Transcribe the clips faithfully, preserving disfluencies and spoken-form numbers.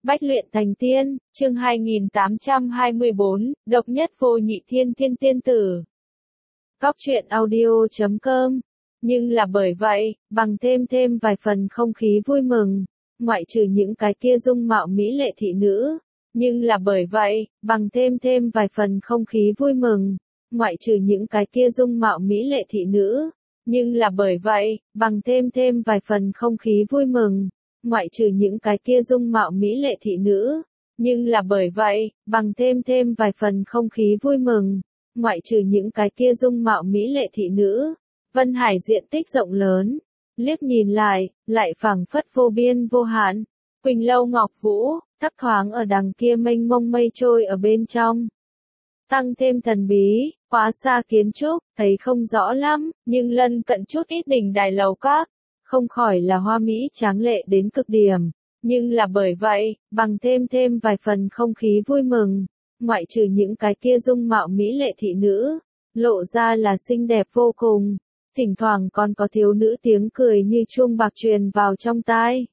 Bách luyện thành tiên, chương hai nghìn tám trăm hai mươi bốn, độc nhất vô nhị thiên thiên tiên tử. Cóc truyện audio chấm com. Nhưng là bởi vậy, bằng thêm thêm vài phần không khí vui mừng, ngoại trừ những cái kia dung mạo mỹ lệ thị nữ. Nhưng là bởi vậy, bằng thêm thêm vài phần không khí vui mừng, ngoại trừ những cái kia dung mạo mỹ lệ thị nữ. Nhưng là bởi vậy, bằng thêm thêm vài phần không khí vui mừng, ngoại trừ những cái kia dung mạo mỹ lệ thị nữ. Nhưng là bởi vậy, bằng thêm thêm vài phần không khí vui mừng, ngoại trừ những cái kia dung mạo mỹ lệ thị nữ. Vân Hải diện tích rộng lớn, liếc nhìn lại, lại phảng phất vô biên vô hạn. Quỳnh lâu ngọc vũ, thấp thoáng ở đằng kia mênh mông mây trôi ở bên trong. Tăng thêm thần bí, quá xa kiến trúc, thấy không rõ lắm, nhưng lân cận chút ít đỉnh đài lầu các, không khỏi là hoa mỹ tráng lệ đến cực điểm. Nhưng là bởi vậy, bằng thêm thêm vài phần không khí vui mừng, ngoại trừ những cái kia dung mạo mỹ lệ thị nữ, lộ ra là xinh đẹp vô cùng. Thỉnh thoảng còn có thiếu nữ tiếng cười như chuông bạc truyền vào trong tai.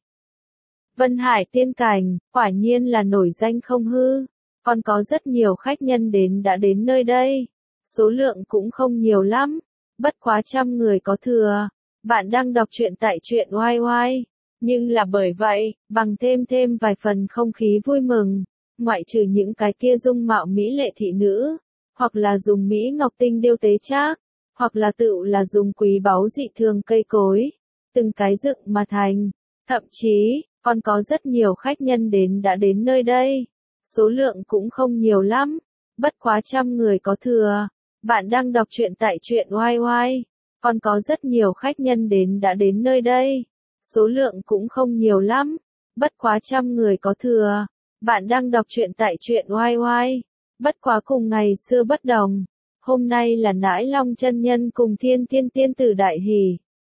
Vân Hải tiên cảnh, quả nhiên là nổi danh không hư. Còn có rất nhiều khách nhân đến đã đến nơi đây. Số lượng cũng không nhiều lắm, bất quá trăm người có thừa. Bạn đang đọc truyện tại truyện oai oai. Nhưng là bởi vậy, bằng thêm thêm vài phần không khí vui mừng, ngoại trừ những cái kia dung mạo mỹ lệ thị nữ, hoặc là dùng mỹ ngọc tinh điêu tế trác, hoặc là tự là dùng quý báu dị thường cây cối, từng cái dựng mà thành. Thậm chí, còn có rất nhiều khách nhân đến đã đến nơi đây. Số lượng cũng không nhiều lắm, bất quá trăm người có thừa. Bạn đang đọc truyện tại truyện oai oai. Còn có rất nhiều khách nhân đến đã đến nơi đây. Số lượng cũng không nhiều lắm, bất quá trăm người có thừa. Bạn đang đọc truyện tại truyện oai oai. Bất quá cùng ngày xưa bất đồng. Hôm nay là Nãi Long chân nhân cùng Thiên Thiên tiên tử đại hỷ.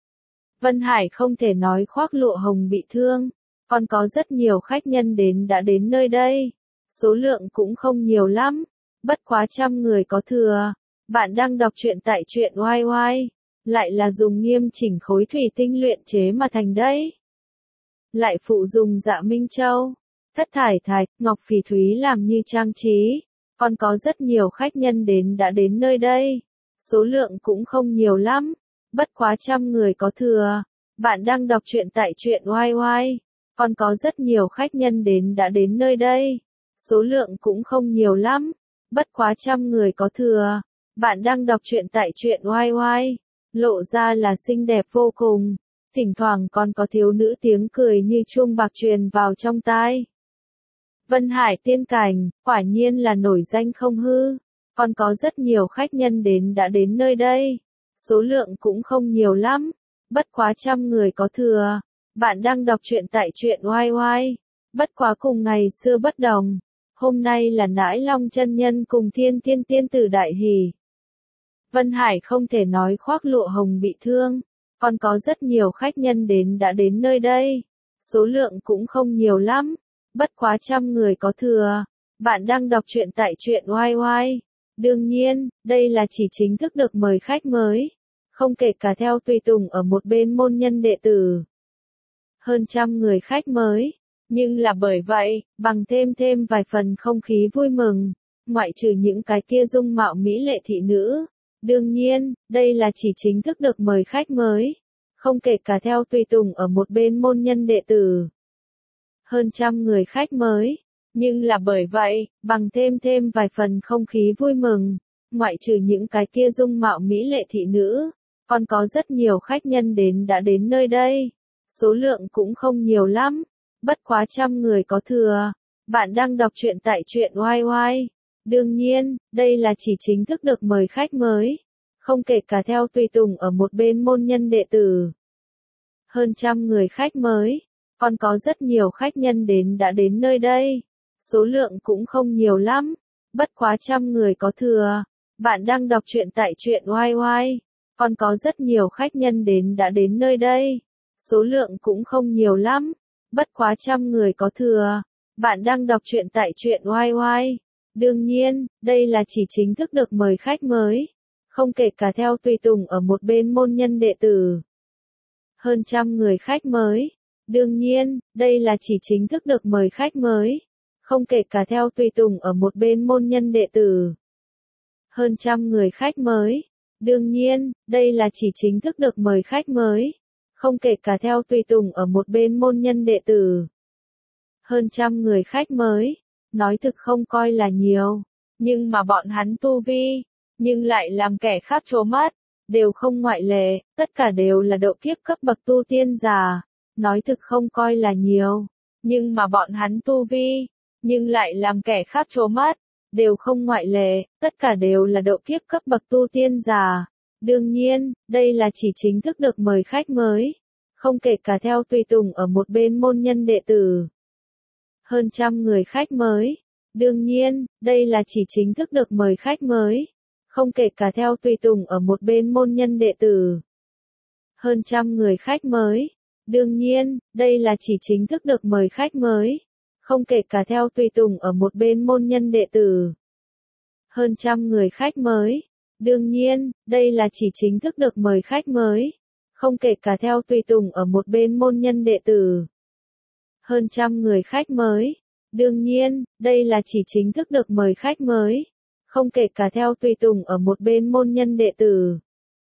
Vân Hải không thể nói khoác lụa hồng bị thương. Còn có rất nhiều khách nhân đến đã đến nơi đây. Số lượng cũng không nhiều lắm, bất quá trăm người có thừa. Bạn đang đọc truyện tại truyện oai oai. Lại là dùng nghiêm chỉnh khối thủy tinh luyện chế mà thành đấy. Lại phụ dùng dạ minh châu, thất thải thạch, ngọc phỉ thúy làm như trang trí. Còn có rất nhiều khách nhân đến đã đến nơi đây. Số lượng cũng không nhiều lắm, bất quá trăm người có thừa. Bạn đang đọc truyện tại truyện oai oai. Còn có rất nhiều khách nhân đến đã đến nơi đây. Số lượng cũng không nhiều lắm, bất quá trăm người có thừa. Bạn đang đọc truyện tại truyện oai oai. Lộ ra là xinh đẹp vô cùng. Thỉnh thoảng còn có thiếu nữ tiếng cười như chuông bạc truyền vào trong tai. Vân Hải tiên cảnh, quả nhiên là nổi danh không hư. Còn có rất nhiều khách nhân đến đã đến nơi đây. Số lượng cũng không nhiều lắm, bất quá trăm người có thừa. Bạn đang đọc truyện tại truyện oai oai. Bất quá cùng ngày xưa bất đồng. Hôm nay là Nãi Long chân nhân cùng Thiên Thiên tiên tử đại hỷ. Vân Hải không thể nói khoác lụa hồng bị thương. Còn có rất nhiều khách nhân đến đã đến nơi đây. Số lượng cũng không nhiều lắm, bất quá trăm người có thừa. Bạn đang đọc truyện tại truyện oai oai. Đương nhiên, đây là chỉ chính thức được mời khách mới, không kể cả theo tùy tùng ở một bên môn nhân đệ tử. Hơn trăm người khách mới. Nhưng là bởi vậy, bằng thêm thêm vài phần không khí vui mừng, ngoại trừ những cái kia dung mạo mỹ lệ thị nữ. Đương nhiên, đây là chỉ chính thức được mời khách mới, không kể cả theo tùy tùng ở một bên môn nhân đệ tử. Hơn trăm người khách mới. Nhưng là bởi vậy, bằng thêm thêm vài phần không khí vui mừng, ngoại trừ những cái kia dung mạo mỹ lệ thị nữ. Còn có rất nhiều khách nhân đến đã đến nơi đây. Số lượng cũng không nhiều lắm, bất quá trăm người có thừa. Bạn đang đọc truyện tại truyện oai oai. Đương nhiên, đây là chỉ chính thức được mời khách mới, không kể cả theo tùy tùng ở một bên môn nhân đệ tử. Hơn trăm người khách mới. Còn có rất nhiều khách nhân đến đã đến nơi đây. Số lượng cũng không nhiều lắm, bất quá trăm người có thừa. Bạn đang đọc truyện tại truyện oai oai. Còn có rất nhiều khách nhân đến đã đến nơi đây. Số lượng cũng không nhiều lắm, bất quá trăm người có thừa. Bạn đang đọc truyện tại truyện oai oai. Đương nhiên, đây là chỉ chính thức được mời khách mới, không kể cả theo tùy tùng ở một bên môn nhân đệ tử. Hơn trăm người khách mới. Đương nhiên, đây là chỉ chính thức được mời khách mới, không kể cả theo tùy tùng ở một bên môn nhân đệ tử. Hơn trăm người khách mới. Đương nhiên, đây là chỉ chính thức được mời khách mới, không kể cả theo tùy tùng ở một bên môn nhân đệ tử. Hơn trăm người khách mới, nói thực không coi là nhiều, nhưng mà bọn hắn tu vi, nhưng lại làm kẻ khác trố mắt, đều không ngoại lệ, tất cả đều là độ kiếp cấp bậc tu tiên giả, nói thực không coi là nhiều, nhưng mà bọn hắn tu vi, nhưng lại làm kẻ khác trố mắt, đều không ngoại lệ, tất cả đều là độ kiếp cấp bậc tu tiên giả. Đương nhiên, đây là chỉ chính thức được mời khách mới, không kể cả theo tùy tùng ở một bên môn nhân đệ tử. Hơn trăm người khách mới. Đương nhiên, đây là chỉ chính thức được mời khách mới, không kể cả theo tùy tùng ở một bên môn nhân đệ tử. Hơn trăm người khách mới. Đương nhiên, đây là chỉ chính thức được mời khách mới, không kể cả theo tùy tùng ở một bên môn nhân đệ tử. Hơn trăm người khách mới. Đương nhiên, đây là chỉ chính thức được mời khách mới, không kể cả theo tùy tùng ở một bên môn nhân đệ tử. Hơn trăm người khách mới. Đương nhiên, đây là chỉ chính thức được mời khách mới, không kể cả theo tùy tùng ở một bên môn nhân đệ tử.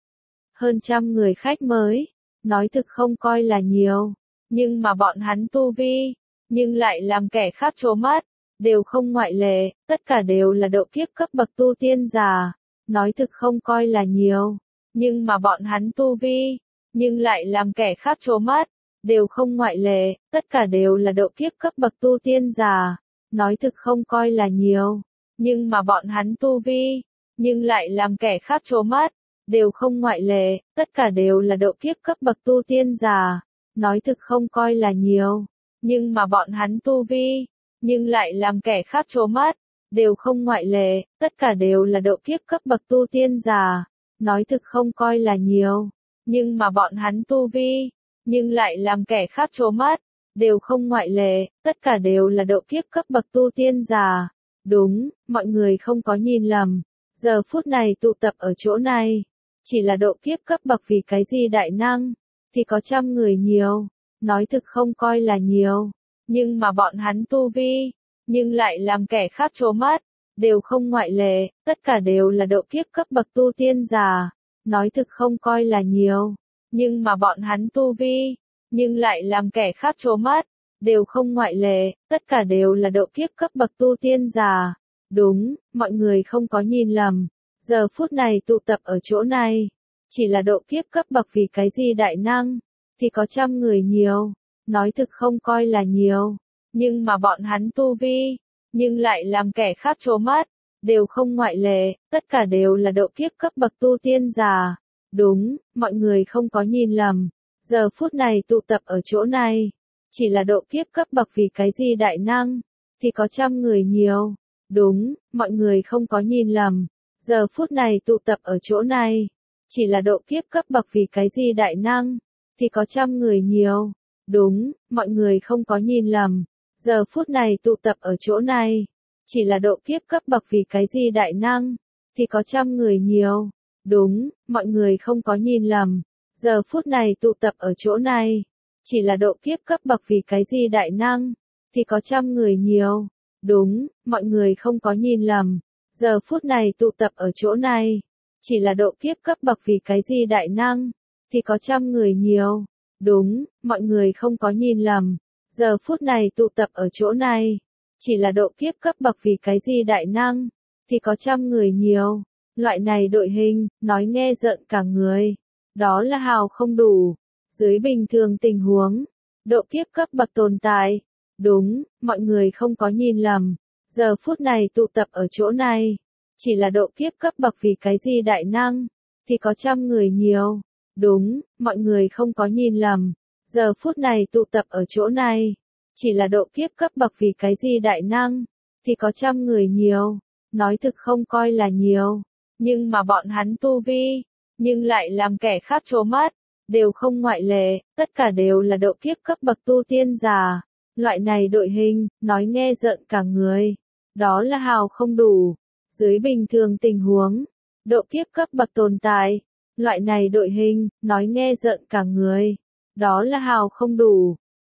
Hơn trăm người khách mới, nói thực không coi là nhiều, nhưng mà bọn hắn tu vi, nhưng lại làm kẻ khác trố mắt, đều không ngoại lệ, tất cả đều là độ kiếp cấp bậc tu tiên giả, nói thực không coi là nhiều, nhưng mà bọn hắn tu vi, nhưng lại làm kẻ khác trố mắt, đều không ngoại lệ, tất cả đều là độ kiếp cấp bậc tu tiên giả, nói thực không coi là nhiều, nhưng mà bọn hắn tu vi, nhưng lại làm kẻ khác trố mắt, đều không ngoại lệ, tất cả đều là độ kiếp cấp bậc tu tiên giả, nói thực không coi là nhiều, nhưng mà bọn hắn tu vi, nhưng lại làm kẻ khác trố mắt, đều không ngoại lệ, tất cả đều là độ kiếp cấp bậc tu tiên giả, nói thực không coi là nhiều, nhưng mà bọn hắn tu vi, nhưng lại làm kẻ khác trố mắt, đều không ngoại lệ, tất cả đều là độ kiếp cấp bậc tu tiên giả. Đúng, mọi người không có nhìn lầm, giờ phút này tụ tập ở chỗ này, chỉ là độ kiếp cấp bậc vì cái gì đại năng, thì có trăm người nhiều, nói thực không coi là nhiều, nhưng mà bọn hắn tu vi, nhưng lại làm kẻ khác trố mắt, đều không ngoại lệ, tất cả đều là độ kiếp cấp bậc tu tiên giả, nói thực không coi là nhiều, nhưng mà bọn hắn tu vi, nhưng lại làm kẻ khác trố mắt, đều không ngoại lệ, tất cả đều là độ kiếp cấp bậc tu tiên giả. Đúng, mọi người không có nhìn lầm, giờ phút này tụ tập ở chỗ này, chỉ là độ kiếp cấp bậc vì cái gì đại năng, thì có trăm người nhiều, nói thực không coi là nhiều, nhưng mà bọn hắn tu vi, nhưng lại làm kẻ khác trố mắt, đều không ngoại lệ, tất cả đều là độ kiếp cấp bậc tu tiên giả. Đúng, mọi người không có nhìn lầm, giờ phút này tụ tập ở chỗ này, chỉ là độ kiếp cấp bậc vì cái gì đại năng, thì có trăm người nhiều. Đúng, mọi người không có nhìn lầm, giờ phút này tụ tập ở chỗ này, chỉ là độ kiếp cấp bậc vì cái gì đại năng, thì có trăm người nhiều. Đúng, mọi người không có nhìn lầm, giờ phút này tụ tập ở chỗ này, chỉ là độ kiếp cấp bậc vì cái gì đại năng, thì có trăm người nhiều. Đúng, mọi người không có nhìn lầm, giờ phút này tụ tập ở chỗ này, chỉ là độ kiếp cấp bậc vì cái gì đại năng, thì có trăm người nhiều. Đúng, mọi người không có nhìn lầm, giờ phút này tụ tập ở chỗ này, chỉ là độ kiếp cấp bậc vì cái gì đại năng, thì có trăm người nhiều. Đúng, mọi người không có nhìn lầm, giờ phút này tụ tập ở chỗ này, chỉ là độ kiếp cấp bậc vì cái gì đại năng, thì có trăm người nhiều. Loại này đội hình, nói nghe rợn cả người. Đó là hào không đủ. Dưới bình thường tình huống, độ kiếp cấp bậc tồn tại. Đúng, mọi người không có nhìn lầm. Giờ phút này tụ tập ở chỗ này, chỉ là độ kiếp cấp bậc vì cái gì đại năng, thì có trăm người nhiều. Đúng, mọi người không có nhìn lầm. Giờ phút này tụ tập ở chỗ này, chỉ là độ kiếp cấp bậc vì cái gì đại năng, thì có trăm người nhiều. Nói thực không coi là nhiều, nhưng mà bọn hắn tu vi, nhưng lại làm kẻ khác trố mắt, đều không ngoại lệ, tất cả đều là độ kiếp cấp bậc tu tiên giả. Loại này đội hình, nói nghe rợn cả người. Đó là hào không đủ. Dưới bình thường tình huống, độ kiếp cấp bậc tồn tại. Loại này đội hình, nói nghe rợn cả người. Đó là hào không đủ.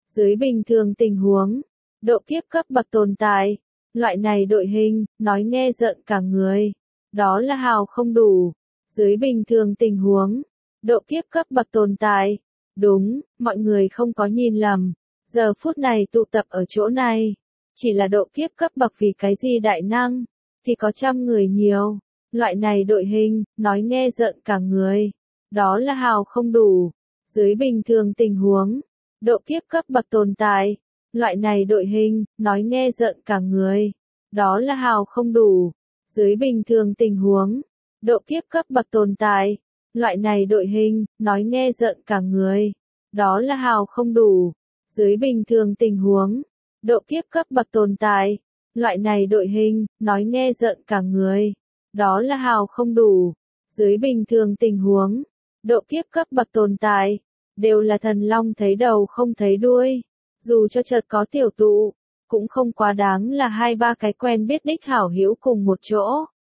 Dưới bình thường tình huống, độ kiếp cấp bậc tồn tại, loại này đội hình, nói nghe rợn cả người. Đó là hào không đủ. Dưới bình thường tình huống, độ kiếp cấp bậc tồn tại. Đúng, mọi người không có nhìn lầm. Giờ phút này tụ tập ở chỗ này. Chỉ là độ kiếp cấp bậc vì cái gì đại năng, thì có trăm người nhiều. Loại này đội hình, nói nghe rợn cả người. Đó là hào không đủ. Dưới bình thường tình huống, độ kiếp cấp bậc tồn tại. Loại này đội hình, nói nghe rợn cả người. Đó là hào không đủ. Dưới bình thường tình huống, độ kiếp cấp bậc tồn tại. Loại này đội hình, nói nghe rợn cả người. Đó là hào không đủ. Dưới bình thường tình huống, độ kiếp cấp bậc tồn tại. Loại này đội hình, nói nghe rợn cả người. Đó là hào không đủ. Dưới bình thường tình huống, độ kiếp cấp bậc tồn tại. Đều là thần long thấy đầu không thấy đuôi. Dù cho chợt có tiểu tụ, cũng không quá đáng là hai ba cái quen biết đích hảo hữu cùng một chỗ.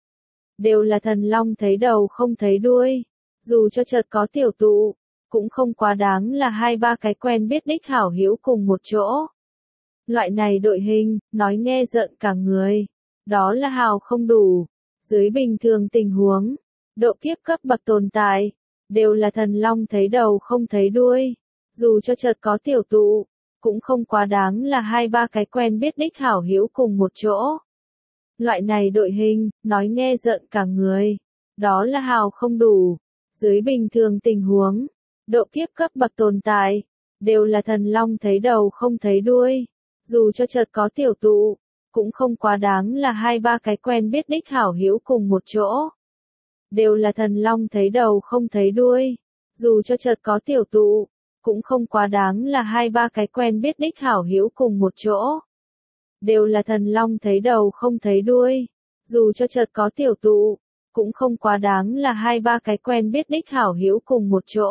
Đều là thần long thấy đầu không thấy đuôi. Dù cho chợt có tiểu tụ, cũng không quá đáng là hai ba cái quen biết đích hảo hữu cùng một chỗ. Loại này đội hình, nói nghe rợn cả người. Đó là hào không đủ. Dưới bình thường tình huống, độ kiếp cấp bậc tồn tại. Đều là thần long thấy đầu không thấy đuôi. Dù cho chợt có tiểu tụ, cũng không quá đáng là hai ba cái quen biết đích hảo hữu cùng một chỗ. Loại này đội hình, nói nghe rợn cả người. Đó là hào không đủ. Dưới bình thường tình huống, độ kiếp cấp bậc tồn tại. Đều là thần long thấy đầu không thấy đuôi. Dù cho chợt có tiểu tụ, cũng không quá đáng là hai ba cái quen biết đích hảo hữu cùng một chỗ. Đều là thần long thấy đầu không thấy đuôi. Dù cho chợt có tiểu tụ, cũng không quá đáng là hai ba cái quen biết đích hảo hữu cùng một chỗ. Đều là thần long thấy đầu không thấy đuôi. Dù cho chợt có tiểu tụ, cũng không quá đáng là hai ba cái quen biết đích hảo hữu cùng một chỗ.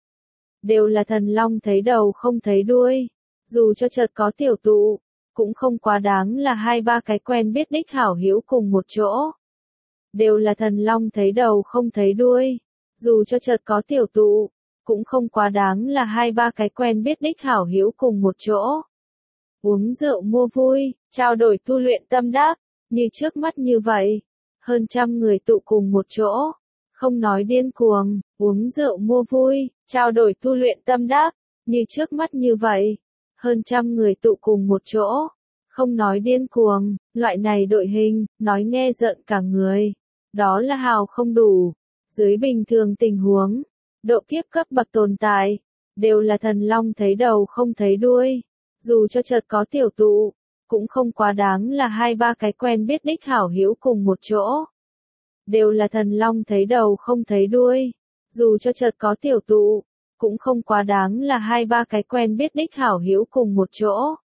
Đều là thần long thấy đầu không thấy đuôi. Dù cho chợt có tiểu tụ, cũng không quá đáng là hai ba cái quen biết đích hảo hữu cùng một chỗ. Đều là thần long thấy đầu không thấy đuôi. Dù cho chợt có tiểu tụ, cũng không quá đáng là hai ba cái quen biết đích hảo hữu cùng một chỗ. Uống rượu mua vui, trao đổi tu luyện tâm đắc, như trước mắt như vậy. Hơn trăm người tụ cùng một chỗ. Không nói điên cuồng, uống rượu mua vui, trao đổi tu luyện tâm đắc, như trước mắt như vậy. Hơn trăm người tụ cùng một chỗ. Không nói điên cuồng, loại này đội hình, nói nghe rợn cả người. Đó là hào không đủ. Dưới bình thường tình huống, độ kiếp cấp bậc tồn tại. Đều là thần long thấy đầu không thấy đuôi. Dù cho chợt có tiểu tụ, cũng không quá đáng là hai ba cái quen biết đích hảo hữu cùng một chỗ. Đều là thần long thấy đầu không thấy đuôi. Dù cho chợt có tiểu tụ, cũng không quá đáng là hai ba cái quen biết đích hảo hữu cùng một chỗ.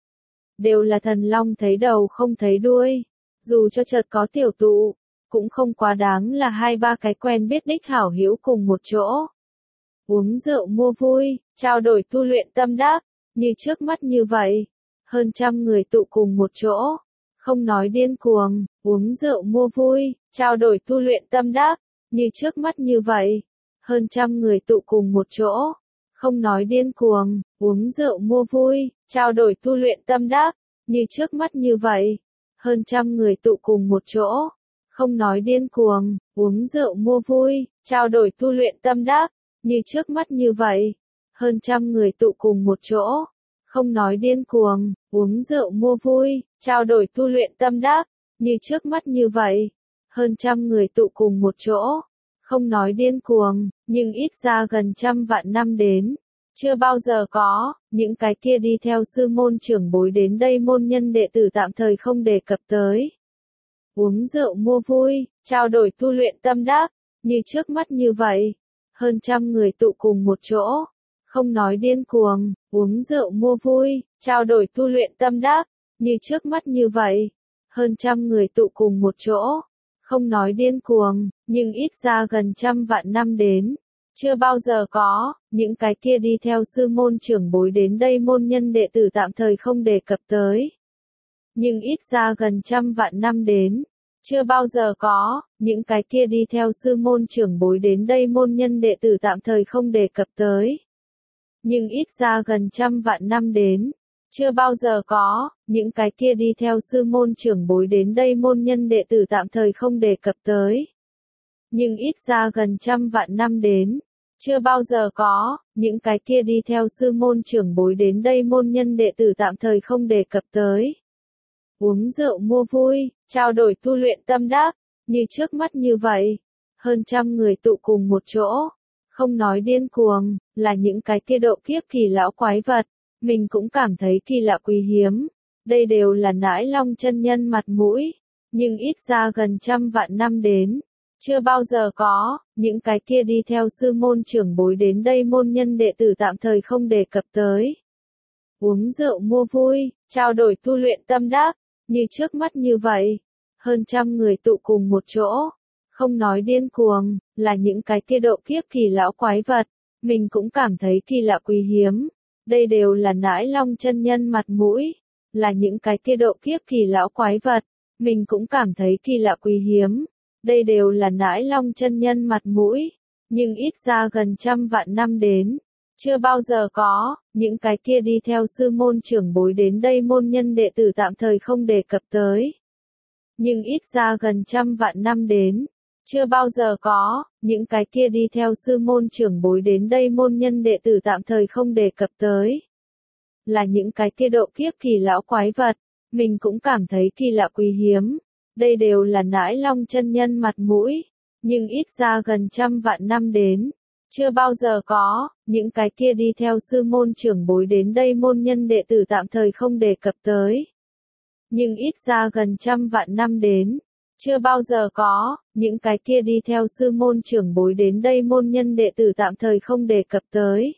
Đều là thần long thấy đầu không thấy đuôi. Dù cho chợt có tiểu tụ, cũng không quá đáng là hai ba cái quen biết đích hảo hữu cùng một chỗ. Uống rượu mua vui, trao đổi tu luyện tâm đắc, như trước mắt như vậy. Hơn trăm người tụ cùng một chỗ. Không nói điên cuồng, uống rượu mua vui, trao đổi tu luyện tâm đắc, như trước mắt như vậy. Hơn trăm người tụ cùng một chỗ. Không nói điên cuồng, uống rượu mua vui, trao đổi tu luyện tâm đắc, như trước mắt như vậy. Hơn trăm người tụ cùng một chỗ. Không nói điên cuồng, uống rượu mua vui, trao đổi tu luyện tâm đắc, như trước mắt như vậy. Hơn trăm người tụ cùng một chỗ. Không nói điên cuồng, uống rượu mua vui, trao đổi tu luyện tâm đắc, như trước mắt như vậy. Hơn trăm người tụ cùng một chỗ. Không nói điên cuồng, nhưng ít ra gần trăm vạn năm đến. Chưa bao giờ có, những cái kia đi theo sư môn trưởng bối đến đây môn nhân đệ tử tạm thời không đề cập tới. Uống rượu mua vui, trao đổi tu luyện tâm đắc, như trước mắt như vậy. Hơn trăm người tụ cùng một chỗ. Không nói điên cuồng, uống rượu mua vui, trao đổi tu luyện tâm đắc, như trước mắt như vậy. Hơn trăm người tụ cùng một chỗ. Không nói điên cuồng, nhưng ít ra gần trăm vạn năm đến. Chưa bao giờ có, những cái kia đi theo sư môn trưởng bối đến đây môn nhân đệ tử tạm thời không đề cập tới. Nhưng ít ra gần trăm vạn năm đến. Chưa bao giờ có, những cái kia đi theo sư môn trưởng bối đến đây môn nhân đệ tử tạm thời không đề cập tới. Nhưng ít ra gần trăm vạn năm đến. chưa bao giờ có, những cái kia đi theo sư môn trưởng bối đến đây môn nhân đệ tử tạm thời không đề cập tới. Nhưng ít ra gần trăm vạn năm đến, chưa bao giờ có, những cái kia đi theo sư môn trưởng bối đến đây môn nhân đệ tử tạm thời không đề cập tới. Uống rượu mua vui, trao đổi tu luyện tâm đắc, như trước mắt như vậy. Hơn trăm người tụ cùng một chỗ, không nói điên cuồng, là những cái kia độ kiếp kỳ lão quái vật, mình cũng cảm thấy kỳ lạ quý hiếm. Đây đều là nãi long chân nhân mặt mũi, nhưng ít ra gần trăm vạn năm đến, chưa bao giờ có, những cái kia đi theo sư môn trưởng bối đến đây môn nhân đệ tử tạm thời không đề cập tới. Uống rượu mua vui, trao đổi tu luyện tâm đắc, như trước mắt như vậy. Hơn trăm người tụ cùng một chỗ, không nói điên cuồng, là những cái kia độ kiếp kỳ lão quái vật, mình cũng cảm thấy kỳ lạ quý hiếm. Đây đều là nãi long chân nhân mặt mũi, là những cái kia độ kiếp kỳ lão quái vật, mình cũng cảm thấy kỳ lạ quý hiếm. Đây đều là nãi long chân nhân mặt mũi, nhưng ít ra gần trăm vạn năm đến, chưa bao giờ có, những cái kia đi theo sư môn trưởng bối đến đây môn nhân đệ tử tạm thời không đề cập tới. Nhưng ít ra gần trăm vạn năm đến, chưa bao giờ có, những cái kia đi theo sư môn trưởng bối đến đây môn nhân đệ tử tạm thời không đề cập tới. Là những cái kia độ kiếp kỳ lão quái vật, mình cũng cảm thấy kỳ lạ quý hiếm. Đây đều là nãi long chân nhân mặt mũi, nhưng ít ra gần trăm vạn năm đến, chưa bao giờ có, những cái kia đi theo sư môn trưởng bối đến đây môn nhân đệ tử tạm thời không đề cập tới. Nhưng ít ra gần trăm vạn năm đến, chưa bao giờ có, những cái kia đi theo sư môn trưởng bối đến đây môn nhân đệ tử tạm thời không đề cập tới.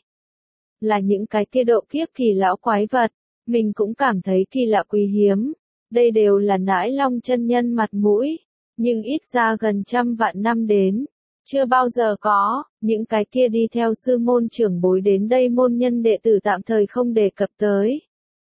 Là những cái kia độ kiếp kỳ lão quái vật, mình cũng cảm thấy kỳ lạ quý hiếm. Đây đều là nãi long chân nhân mặt mũi, nhưng ít ra gần trăm vạn năm đến, chưa bao giờ có, những cái kia đi theo sư môn trưởng bối đến đây môn nhân đệ tử tạm thời không đề cập tới.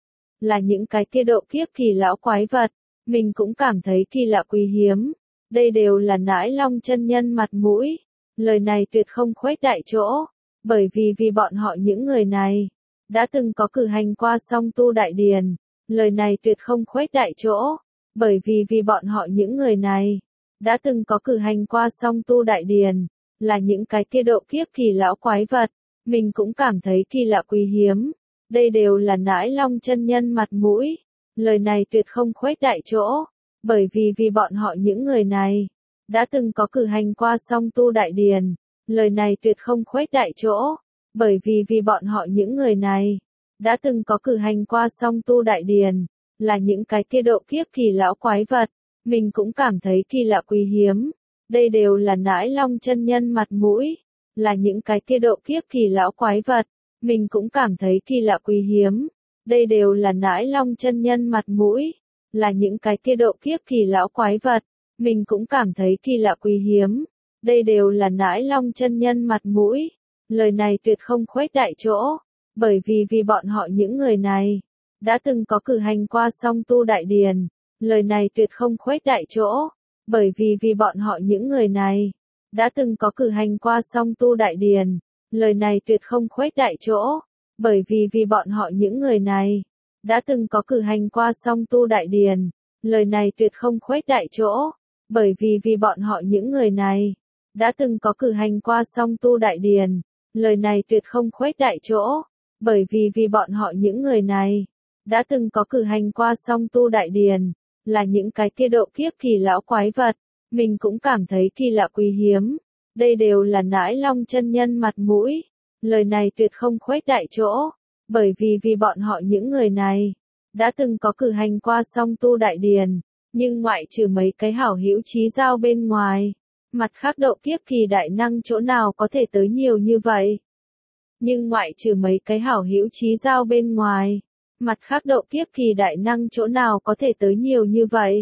Là những cái kia độ kiếp kỳ lão quái vật, mình cũng cảm thấy kỳ lạ quý hiếm. Đây đều là nãi long chân nhân mặt mũi, lời này tuyệt không khuếch đại chỗ, bởi vì vì bọn họ những người này, đã từng có cử hành qua song tu đại điền. Lời này tuyệt không khuếch đại chỗ, bởi vì vì bọn họ những người này, đã từng có cử hành qua song tu đại điền, là những cái kia độ kiếp kỳ lão quái vật, mình cũng cảm thấy kỳ lạ quý hiếm. Đây đều là nãi long chân nhân mặt mũi, lời này tuyệt không khuếch đại chỗ, bởi vì vì bọn họ những người này, đã từng có cử hành qua song tu đại điền, lời này tuyệt không khuếch đại chỗ, bởi vì vì bọn họ những người này, đã từng có cử hành qua song tu đại điền, là những cái kia độ kiếp kỳ lão quái vật, mình cũng cảm thấy kỳ lạ quý hiếm. Đây đều là nãi long chân nhân mặt mũi, là những cái kia độ kiếp kỳ lão quái vật, mình cũng cảm thấy kỳ lạ quý hiếm. Đây đều là nãi long chân nhân mặt mũi, là những cái kia độ kiếp kỳ lão quái vật, mình cũng cảm thấy kỳ lạ quý hiếm. Đây đều là nãi long chân nhân mặt mũi, lời này tuyệt không khuếch đại chỗ. Bởi vì vì bọn họ những người này, đã từng có cử hành qua song tu đại điền, lời này tuyệt không khuếch đại chỗ, bởi vì vì bọn họ những người này, đã từng có cử hành qua song tu đại điền, lời này tuyệt không khuếch đại chỗ, bởi vì vì bọn họ những người này, đã từng có cử hành qua song tu đại điền, lời này tuyệt không khuếch đại chỗ, bởi vì vì bọn họ những người này, đã từng có cử hành qua song tu đại điền, lời này tuyệt không khuếch đại chỗ. Bởi vì vì bọn họ những người này, đã từng có cử hành qua song tu đại điền, là những cái kia độ kiếp kỳ lão quái vật, mình cũng cảm thấy kỳ lạ quý hiếm. Đây đều là nãi long chân nhân mặt mũi, lời này tuyệt không khuếch đại chỗ, bởi vì vì bọn họ những người này, đã từng có cử hành qua song tu đại điền, nhưng ngoại trừ mấy cái hảo hữu chí giao bên ngoài, mặt khác độ kiếp kỳ đại năng chỗ nào có thể tới nhiều như vậy. Nhưng ngoại trừ mấy cái hảo hữu chí giao bên ngoài, mặt khác độ kiếp kỳ đại năng chỗ nào có thể tới nhiều như vậy.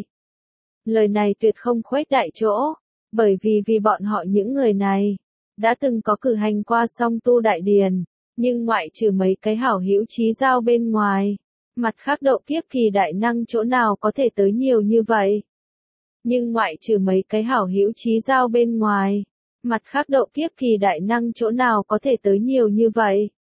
Lời này tuyệt không khuếch đại chỗ, bởi vì vì bọn họ những người này, đã từng có cử hành qua song tu đại điền, nhưng ngoại trừ mấy cái hảo hữu chí giao bên ngoài, mặt khác độ kiếp kỳ đại năng chỗ nào có thể tới nhiều như vậy. Nhưng ngoại trừ mấy cái hảo hữu chí giao bên ngoài, mặt khác độ kiếp kỳ đại năng chỗ nào có thể tới nhiều như vậy.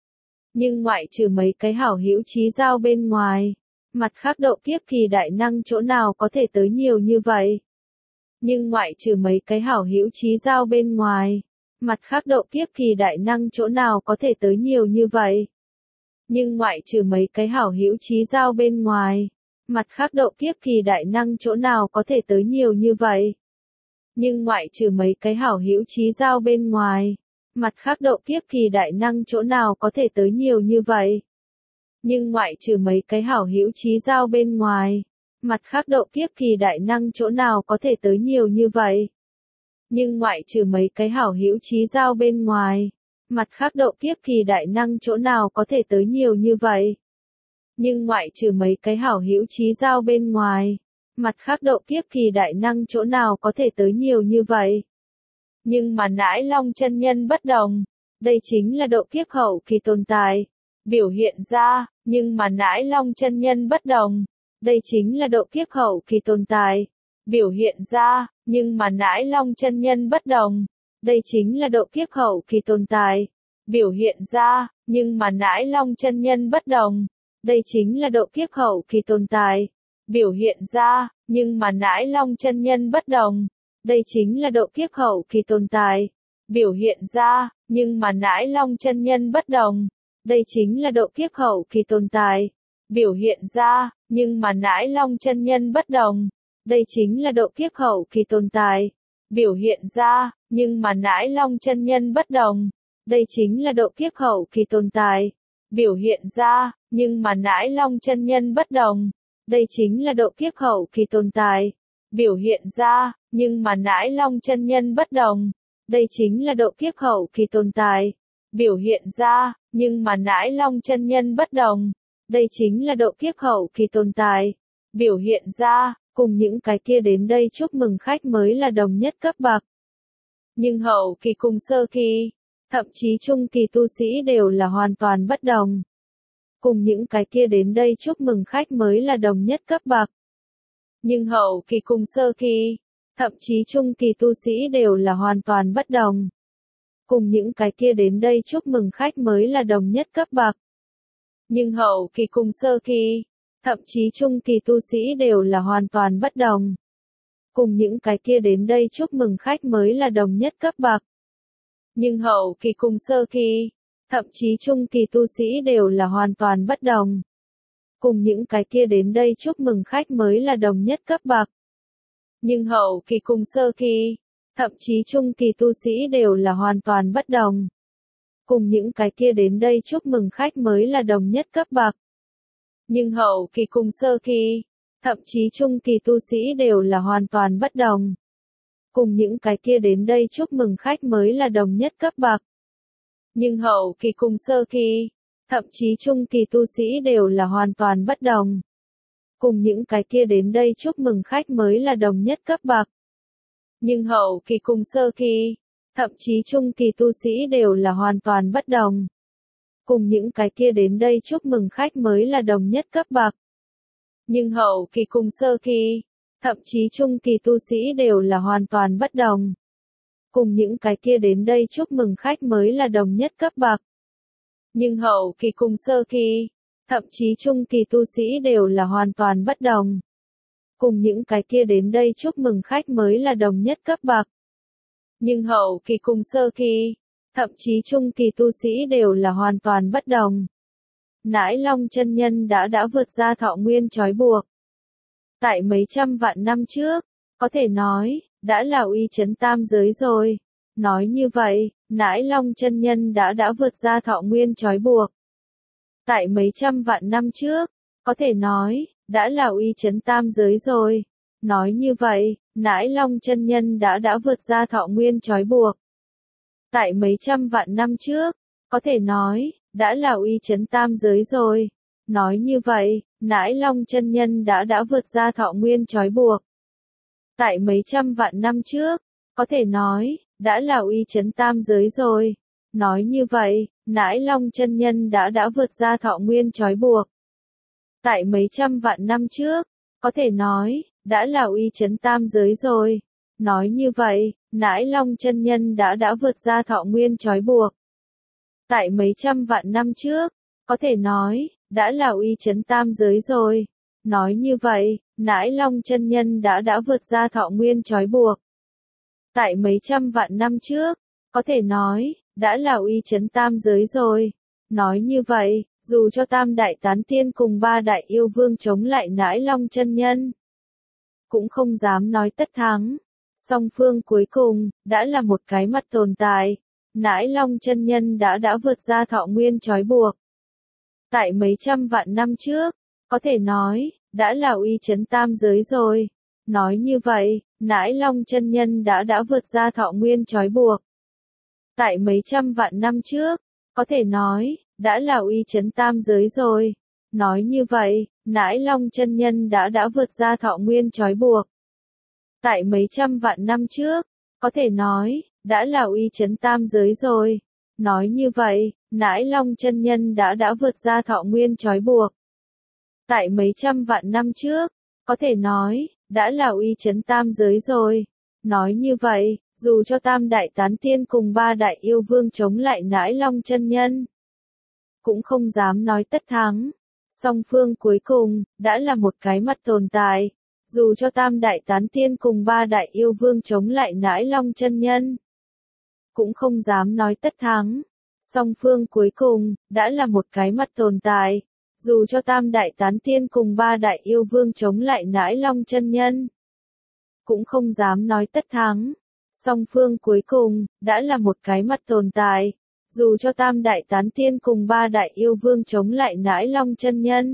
Nhưng ngoại trừ mấy cái hảo hữu chí giao bên ngoài, mặt khác độ kiếp kỳ đại năng chỗ nào có thể tới nhiều như vậy. Nhưng ngoại trừ mấy cái hảo hữu chí giao bên ngoài, mặt khác độ kiếp kỳ đại năng chỗ nào có thể tới nhiều như vậy. Nhưng ngoại trừ mấy cái hảo hữu chí giao bên ngoài, mặt khác độ kiếp kỳ đại năng chỗ nào có thể tới nhiều như vậy. Nhưng ngoại trừ mấy cái hảo hữu chí giao bên ngoài, mặt khác độ kiếp kỳ đại năng chỗ nào có thể tới nhiều như vậy. Nhưng ngoại trừ mấy cái hảo hữu chí giao bên ngoài, mặt khác độ kiếp kỳ đại năng chỗ nào có thể tới nhiều như vậy. Nhưng ngoại trừ mấy cái hảo hữu chí giao bên ngoài, mặt khác độ kiếp kỳ đại năng chỗ nào có thể tới nhiều như vậy. Nhưng ngoại trừ mấy cái hảo hữu chí giao bên ngoài, mặt khác độ kiếp kỳ đại năng chỗ nào có thể tới nhiều như vậy. Nhưng mà Nãi Long chân nhân bất đồng, đây chính là độ kiếp hậu kỳ tồn tại, biểu hiện ra, nhưng mà Nãi Long chân nhân bất đồng, đây chính là độ kiếp hậu kỳ tồn tại, biểu hiện ra, nhưng mà Nãi Long chân nhân bất đồng, đây chính là độ kiếp hậu kỳ tồn tại, biểu hiện ra, nhưng mà Nãi Long chân nhân bất đồng, đây chính là độ kiếp hậu kỳ tồn tại, biểu hiện ra, nhưng mà Nãi Long chân nhân bất đồng, đây chính là độ kiếp hậu kỳ tồn tại, biểu hiện ra, nhưng mà Nãi Long chân nhân bất đồng, đây chính là độ kiếp hậu kỳ tồn tại, biểu hiện ra, nhưng mà Nãi Long chân nhân bất đồng, đây chính là độ kiếp hậu kỳ tồn tại, biểu hiện ra, nhưng mà Nãi Long chân nhân bất đồng, đây chính là độ kiếp hậu kỳ tồn tại, biểu hiện ra, nhưng mà Nãi Long chân nhân bất đồng, đây chính là độ kiếp hậu kỳ tồn tại, biểu hiện ra, nhưng mà Nãi Long chân nhân bất đồng, đây chính là độ kiếp hậu kỳ tồn tại, biểu hiện ra, nhưng mà Nãi Long chân nhân bất đồng, đây chính là độ kiếp hậu kỳ tồn tại, biểu hiện ra, cùng những cái kia đến đây chúc mừng khách mới là đồng nhất cấp bậc. Nhưng hậu kỳ cùng sơ kỳ, thậm chí trung kỳ tu sĩ đều là hoàn toàn bất đồng. Cùng những cái kia đến đây chúc mừng khách mới là đồng nhất cấp bậc. Nhưng hậu kỳ cùng sơ kỳ, thậm chí trung kỳ tu sĩ đều là hoàn toàn bất đồng. Cùng những cái kia đến đây chúc mừng khách mới là đồng nhất cấp bậc. Nhưng hậu kỳ cùng sơ kỳ, thậm chí trung kỳ tu sĩ đều là hoàn toàn bất đồng. Cùng những cái kia đến đây chúc mừng khách mới là đồng nhất cấp bậc. Nhưng hậu kỳ cùng sơ kỳ, thậm chí trung kỳ tu sĩ đều là hoàn toàn bất đồng. Cùng những cái kia đến đây chúc mừng khách mới là đồng nhất cấp bậc. Nhưng hậu kỳ cùng sơ kỳ, thậm chí trung kỳ tu sĩ đều là hoàn toàn bất đồng. Cùng những cái kia đến đây chúc mừng khách mới là đồng nhất cấp bậc. Nhưng hậu kỳ cùng sơ kỳ, thậm chí trung kỳ tu sĩ đều là hoàn toàn bất đồng. Cùng những cái kia đến đây chúc mừng khách mới là đồng nhất cấp bậc. Nhưng hậu kỳ cùng sơ kỳ, thậm chí trung kỳ tu sĩ đều là hoàn toàn bất đồng. Cùng những cái kia đến đây chúc mừng khách mới là đồng nhất cấp bậc. Nhưng hậu kỳ cùng sơ kỳ, thậm chí trung kỳ tu sĩ đều là hoàn toàn bất đồng. Cùng những cái kia đến đây chúc mừng khách mới là đồng nhất cấp bậc. Nhưng hậu kỳ cùng sơ kỳ, thậm chí trung kỳ tu sĩ đều là hoàn toàn bất đồng. Cùng những cái kia đến đây chúc mừng khách mới là đồng nhất cấp bậc. Nhưng hậu kỳ cùng sơ kỳ, thậm chí trung kỳ tu sĩ đều là hoàn toàn bất đồng. Cùng những cái kia đến đây chúc mừng khách mới là đồng nhất cấp bậc. Nhưng hậu kỳ cùng sơ kỳ, thậm chí trung kỳ tu sĩ đều là hoàn toàn bất đồng. Nãi Long chân nhân đã đã vượt ra thọ nguyên trói buộc. Tại mấy trăm vạn năm trước, có thể nói, đã là uy chấn tam giới rồi. Nói như vậy, Nãi Long chân nhân đã đã vượt ra thọ nguyên trói buộc. Tại mấy trăm vạn năm trước, có thể nói, đã là uy chấn tam giới rồi. Nói như vậy, Nãi Long chân nhân đã đã vượt ra thọ nguyên trói buộc. Tại mấy trăm vạn năm trước, có thể nói, đã là uy chấn tam giới rồi. Nói như vậy, Nãi Long chân nhân đã đã vượt ra thọ nguyên trói buộc. Tại mấy trăm vạn năm trước, có thể nói, đã là uy chấn tam giới rồi. Nói như vậy, Nãi Long chân nhân đã đã vượt ra thọ nguyên trói buộc. Tại mấy trăm vạn năm trước, có thể nói, đã là uy chấn tam giới rồi. Nói như vậy, Nãi Long chân nhân đã đã vượt ra thọ nguyên trói buộc. Tại mấy trăm vạn năm trước, có thể nói, đã là uy chấn tam giới rồi. Nói như vậy, Nãi Long chân nhân đã đã vượt ra thọ nguyên trói buộc. Tại mấy trăm vạn năm trước, có thể nói, đã là uy chấn tam giới rồi. Nói như vậy, dù cho tam đại tán tiên cùng ba đại yêu vương chống lại Nãi Long chân nhân, cũng không dám nói tất thắng. Song phương cuối cùng, đã là một cái mặt tồn tại. Nãi Long chân nhân đã đã vượt ra thọ nguyên trói buộc. Tại mấy trăm vạn năm trước, có thể nói, đã là uy chấn tam giới rồi. Nói như vậy, Nãi Long chân nhân đã đã vượt ra thọ nguyên trói buộc. Tại mấy trăm vạn năm trước, có thể nói, đã là uy chấn tam giới rồi. Nói như vậy, Nãi Long chân nhân đã đã vượt ra thọ nguyên trói buộc. Tại mấy trăm vạn năm trước, có thể nói, đã là uy chấn tam giới rồi. Nói như vậy, Nãi Long chân nhân đã đã vượt ra thọ nguyên trói buộc. Tại mấy trăm vạn năm trước, có thể nói, đã là uy chấn tam giới rồi. Nói như vậy, dù cho tam đại tán tiên cùng ba đại yêu vương chống lại Nãi Long chân nhân, cũng không dám nói tất thắng. Song phương cuối cùng, đã là một cái mặt tồn tại. Dù cho tam đại tán tiên cùng ba đại yêu vương chống lại Nãi Long chân nhân, cũng không dám nói tất thắng. Song phương cuối cùng, đã là một cái mặt tồn tại. Dù cho tam đại tán tiên cùng ba đại yêu vương chống lại Nãi Long chân nhân, cũng không dám nói tất thắng. Song phương cuối cùng, đã là một cái mặt tồn tại. Dù cho tam đại tán tiên cùng ba đại yêu vương chống lại Nãi Long chân nhân,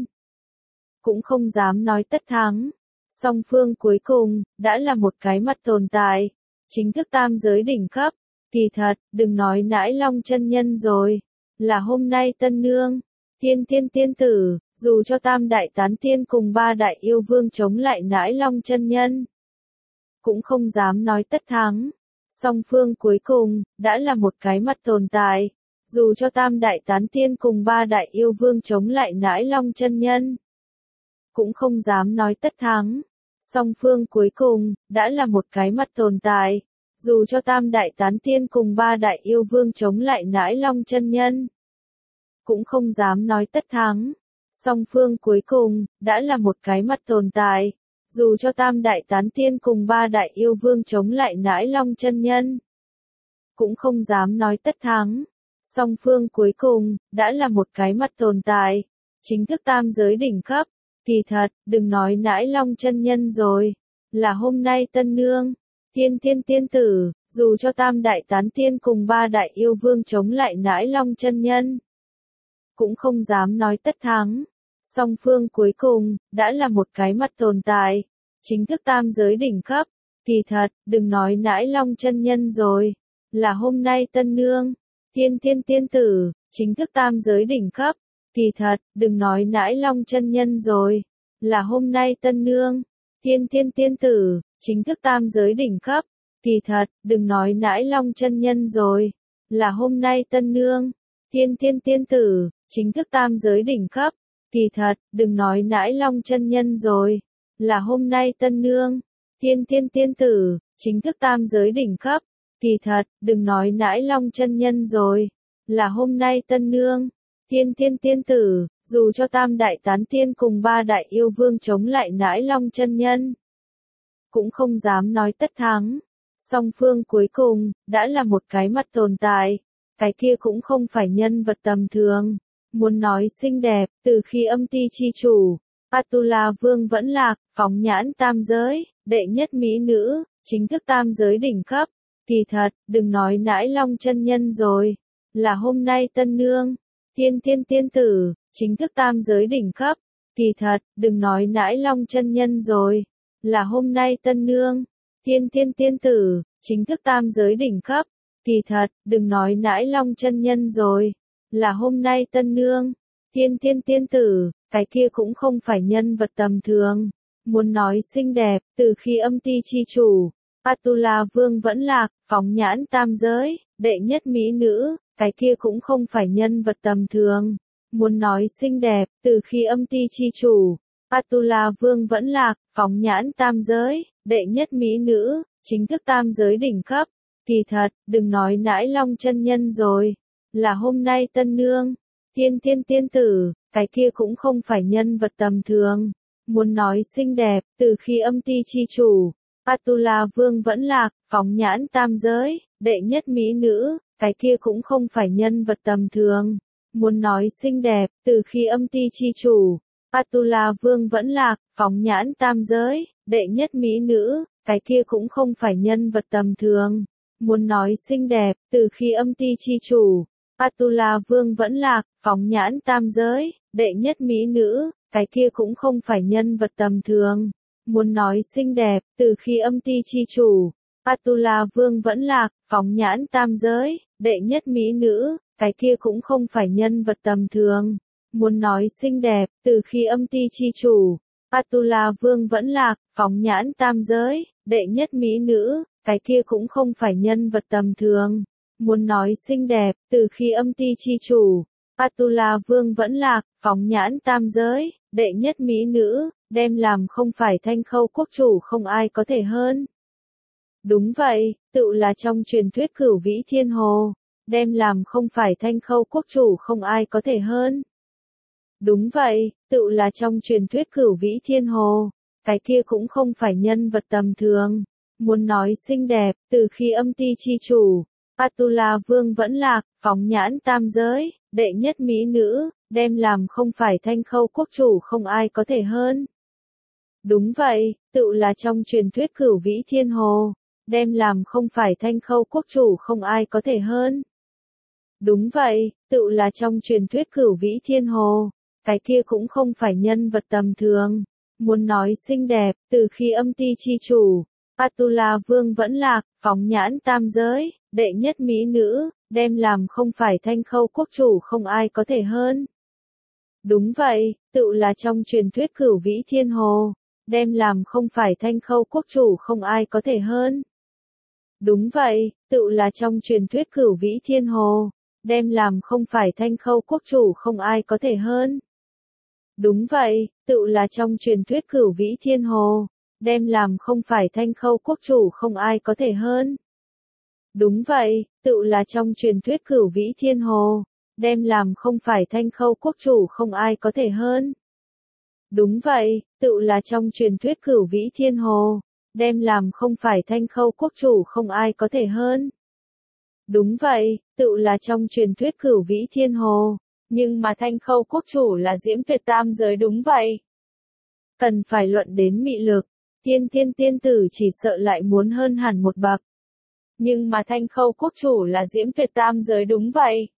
cũng không dám nói tất thắng. Song phương cuối cùng, đã là một cái mặt tồn tại. Chính thức tam giới đỉnh cấp. Kỳ thật, đừng nói Nãi Long chân nhân rồi. Là hôm nay tân nương, tiên tiên tiên tử, dù cho tam đại tán tiên cùng ba đại yêu vương chống lại Nãi Long chân nhân, cũng không dám nói tất thắng. Song phương cuối cùng, đã là một cái mặt tồn tại. Dù cho tam đại tán tiên cùng ba đại yêu vương chống lại Nãi Long chân nhân, cũng không dám nói tất thắng. Song phương cuối cùng, đã là một cái mặt tồn tại. Dù cho tam đại tán tiên cùng ba đại yêu vương chống lại Nãi Long chân nhân, cũng không dám nói tất thắng. Song phương cuối cùng, đã là một cái mặt tồn tại. Dù cho tam đại tán tiên cùng ba đại yêu vương chống lại Nãi Long chân nhân, cũng không dám nói tất thắng. Song phương cuối cùng, đã là một cái mặt tồn tại. Chính thức tam giới đỉnh cấp. Kỳ thật, đừng nói Nãi Long chân nhân rồi. Là hôm nay tân nương, tiên tiên tiên tử, dù cho tam đại tán tiên cùng ba đại yêu vương chống lại Nãi Long chân nhân, cũng không dám nói tất thắng. Song phương cuối cùng, đã là một cái mặt tồn tại. Chính thức tam giới đỉnh cấp. Kỳ thật, đừng nói Nãi Long chân nhân rồi. Là hôm nay tân nương, tiên tiên tiên tử, chính thức tam giới đỉnh cấp. Kỳ thật, đừng nói Nãi Long chân nhân rồi. Là hôm nay tân nương, tiên tiên tiên tử, chính thức tam giới đỉnh cấp. Kỳ thật, đừng nói Nãi Long chân nhân rồi. Là hôm nay tân nương, tiên tiên tiên tử, chính thức tam giới đỉnh cấp. Kỳ thật, đừng nói Nãi Long chân nhân rồi. Là hôm nay tân nương, tiên tiên tiên tử, chính thức tam giới đỉnh cấp. Kỳ thật, đừng nói Nãi Long chân nhân rồi. Là hôm nay tân nương, tiên tiên tiên tử, dù cho tam đại tán tiên cùng ba đại yêu vương chống lại Nãi Long chân nhân, cũng không dám nói tất thắng. Song phương cuối cùng, đã là một cái mặt tồn tại. Cái kia cũng không phải nhân vật tầm thường. Muốn nói xinh đẹp, từ khi âm ti chi chủ, Atula Vương vẫn lạc, phóng nhãn tam giới, đệ nhất mỹ nữ, chính thức tam giới đỉnh cấp. Kỳ thật, đừng nói Nãi Long chân nhân rồi. Là hôm nay tân nương, tiên tiên tiên tử, chính thức tam giới đỉnh cấp. Kỳ thật, đừng nói Nãi Long chân nhân rồi. Là hôm nay tân nương, tiên tiên tiên tử, chính thức tam giới đỉnh cấp. Kỳ thật, đừng nói Nãi Long chân nhân rồi. Là hôm nay tân nương, tiên tiên tiên tử, cái kia cũng không phải nhân vật tầm thường. Muốn nói xinh đẹp, từ khi âm ti chi chủ, Atula Vương vẫn lạc, phóng nhãn tam giới, đệ nhất mỹ nữ, cái kia cũng không phải nhân vật tầm thường. Muốn nói xinh đẹp, từ khi âm ti chi chủ, Atula Vương vẫn lạc, phóng nhãn tam giới, đệ nhất mỹ nữ, chính thức tam giới đỉnh cấp. Kỳ thật, đừng nói Nãi Long chân nhân rồi. Là hôm nay tân nương, Tiên tiên tiên tử, cái kia cũng không phải nhân vật tầm thường. Muốn nói xinh đẹp, từ khi âm ti chi chủ, Atula Vương Vẫn Lạc, phóng nhãn tam giới, đệ nhất mỹ nữ, cái kia cũng không phải nhân vật tầm thường. Muốn nói xinh đẹp, từ khi âm ti chi chủ, Atula Vương Vẫn Lạc, phóng nhãn tam giới, đệ nhất mỹ nữ, cái kia cũng không phải nhân vật tầm thường. Muốn nói xinh đẹp, từ khi âm ti chi chủ, Atula Vương Vẫn Lạc, phóng nhãn tam giới, đệ nhất mỹ nữ, cái kia cũng không phải nhân vật tầm thường. Muốn nói xinh đẹp, từ khi âm ti chi chủ, Atula Vương Vẫn Lạc, phóng nhãn tam giới, đệ nhất mỹ nữ, cái kia cũng không phải nhân vật tầm thường. Muốn nói xinh đẹp, từ khi âm ti chi chủ, Atula Vương Vẫn Lạc, phóng nhãn tam giới, đệ nhất mỹ nữ, cái kia cũng không phải nhân vật tầm thường. Muốn nói xinh đẹp, từ khi âm ti chi chủ, Atula Vương Vẫn Lạc, phóng nhãn tam giới, đệ nhất mỹ nữ, đem làm không phải Thanh Khâu quốc chủ không ai có thể hơn. Đúng vậy, tự là trong truyền thuyết Cửu Vĩ Thiên Hồ, đem làm không phải Thanh Khâu quốc chủ không ai có thể hơn. Đúng vậy, tự là trong truyền thuyết Cửu Vĩ Thiên Hồ, cái kia cũng không phải nhân vật tầm thường. Muốn nói xinh đẹp, từ khi âm ti chi chủ, Atula Vương Vẫn Lạc, phóng nhãn tam giới, đệ nhất mỹ nữ, đem làm không phải Thanh Khâu quốc chủ không ai có thể hơn. Đúng vậy, tự là trong truyền thuyết Cửu Vĩ Thiên Hồ, đem làm không phải Thanh Khâu quốc chủ không ai có thể hơn. Đúng vậy, tự là trong truyền thuyết Cửu Vĩ Thiên Hồ, cái kia cũng không phải nhân vật tầm thường. Muốn nói xinh đẹp, từ khi âm ti chi chủ, Atula Vương Vẫn Lạc, phóng nhãn tam giới, đệ nhất mỹ nữ, đem làm không phải Thanh Khâu quốc chủ không ai có thể hơn. Đúng vậy, tự là trong truyền thuyết Cửu Vĩ Thiên Hồ, đem làm không phải Thanh Khâu quốc chủ không ai có thể hơn. Đúng vậy, tự là trong truyền thuyết Cửu Vĩ Thiên Hồ, đem làm không phải Thanh Khâu quốc chủ không ai có thể hơn. Đúng vậy, tự là trong truyền thuyết Cửu Vĩ Thiên Hồ, đem làm không phải Thanh Khâu quốc chủ không ai có thể hơn. Đúng vậy, tự là trong truyền thuyết Cửu Vĩ Thiên Hồ, đem làm không phải Thanh Khâu quốc chủ không ai có thể hơn. Đúng vậy, tự là trong truyền thuyết Cửu Vĩ Thiên Hồ, đem làm không phải Thanh Khâu quốc chủ không ai có thể hơn. Đúng vậy, tự là trong truyền thuyết Cửu Vĩ Thiên Hồ, nhưng mà Thanh Khâu quốc chủ là Diễm Tuyệt tam giới đúng vậy. Cần phải luận đến mị lực, tiên tiên tiên tử chỉ sợ lại muốn hơn hẳn một bậc. Nhưng mà Thanh Khâu quốc chủ là Diễm Tuyệt tam giới đúng vậy.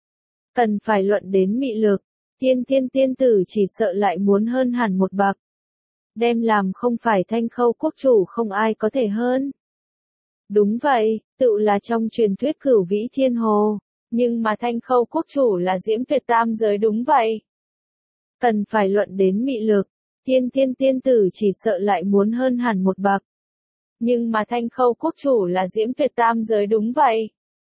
Cần phải luận đến mị lực, tiên tiên tiên tử chỉ sợ lại muốn hơn hẳn một bậc. Đem làm không phải Thanh Khâu quốc chủ không ai có thể hơn. Đúng vậy, tự là trong truyền thuyết Cửu Vĩ Thiên Hồ, nhưng mà Thanh Khâu quốc chủ là Diễm Tuyệt tam giới đúng vậy. Cần phải luận đến mị lực, tiên tiên tiên tử chỉ sợ lại muốn hơn hẳn một bậc. Nhưng mà Thanh Khâu quốc chủ là Diễm Tuyệt tam giới đúng vậy.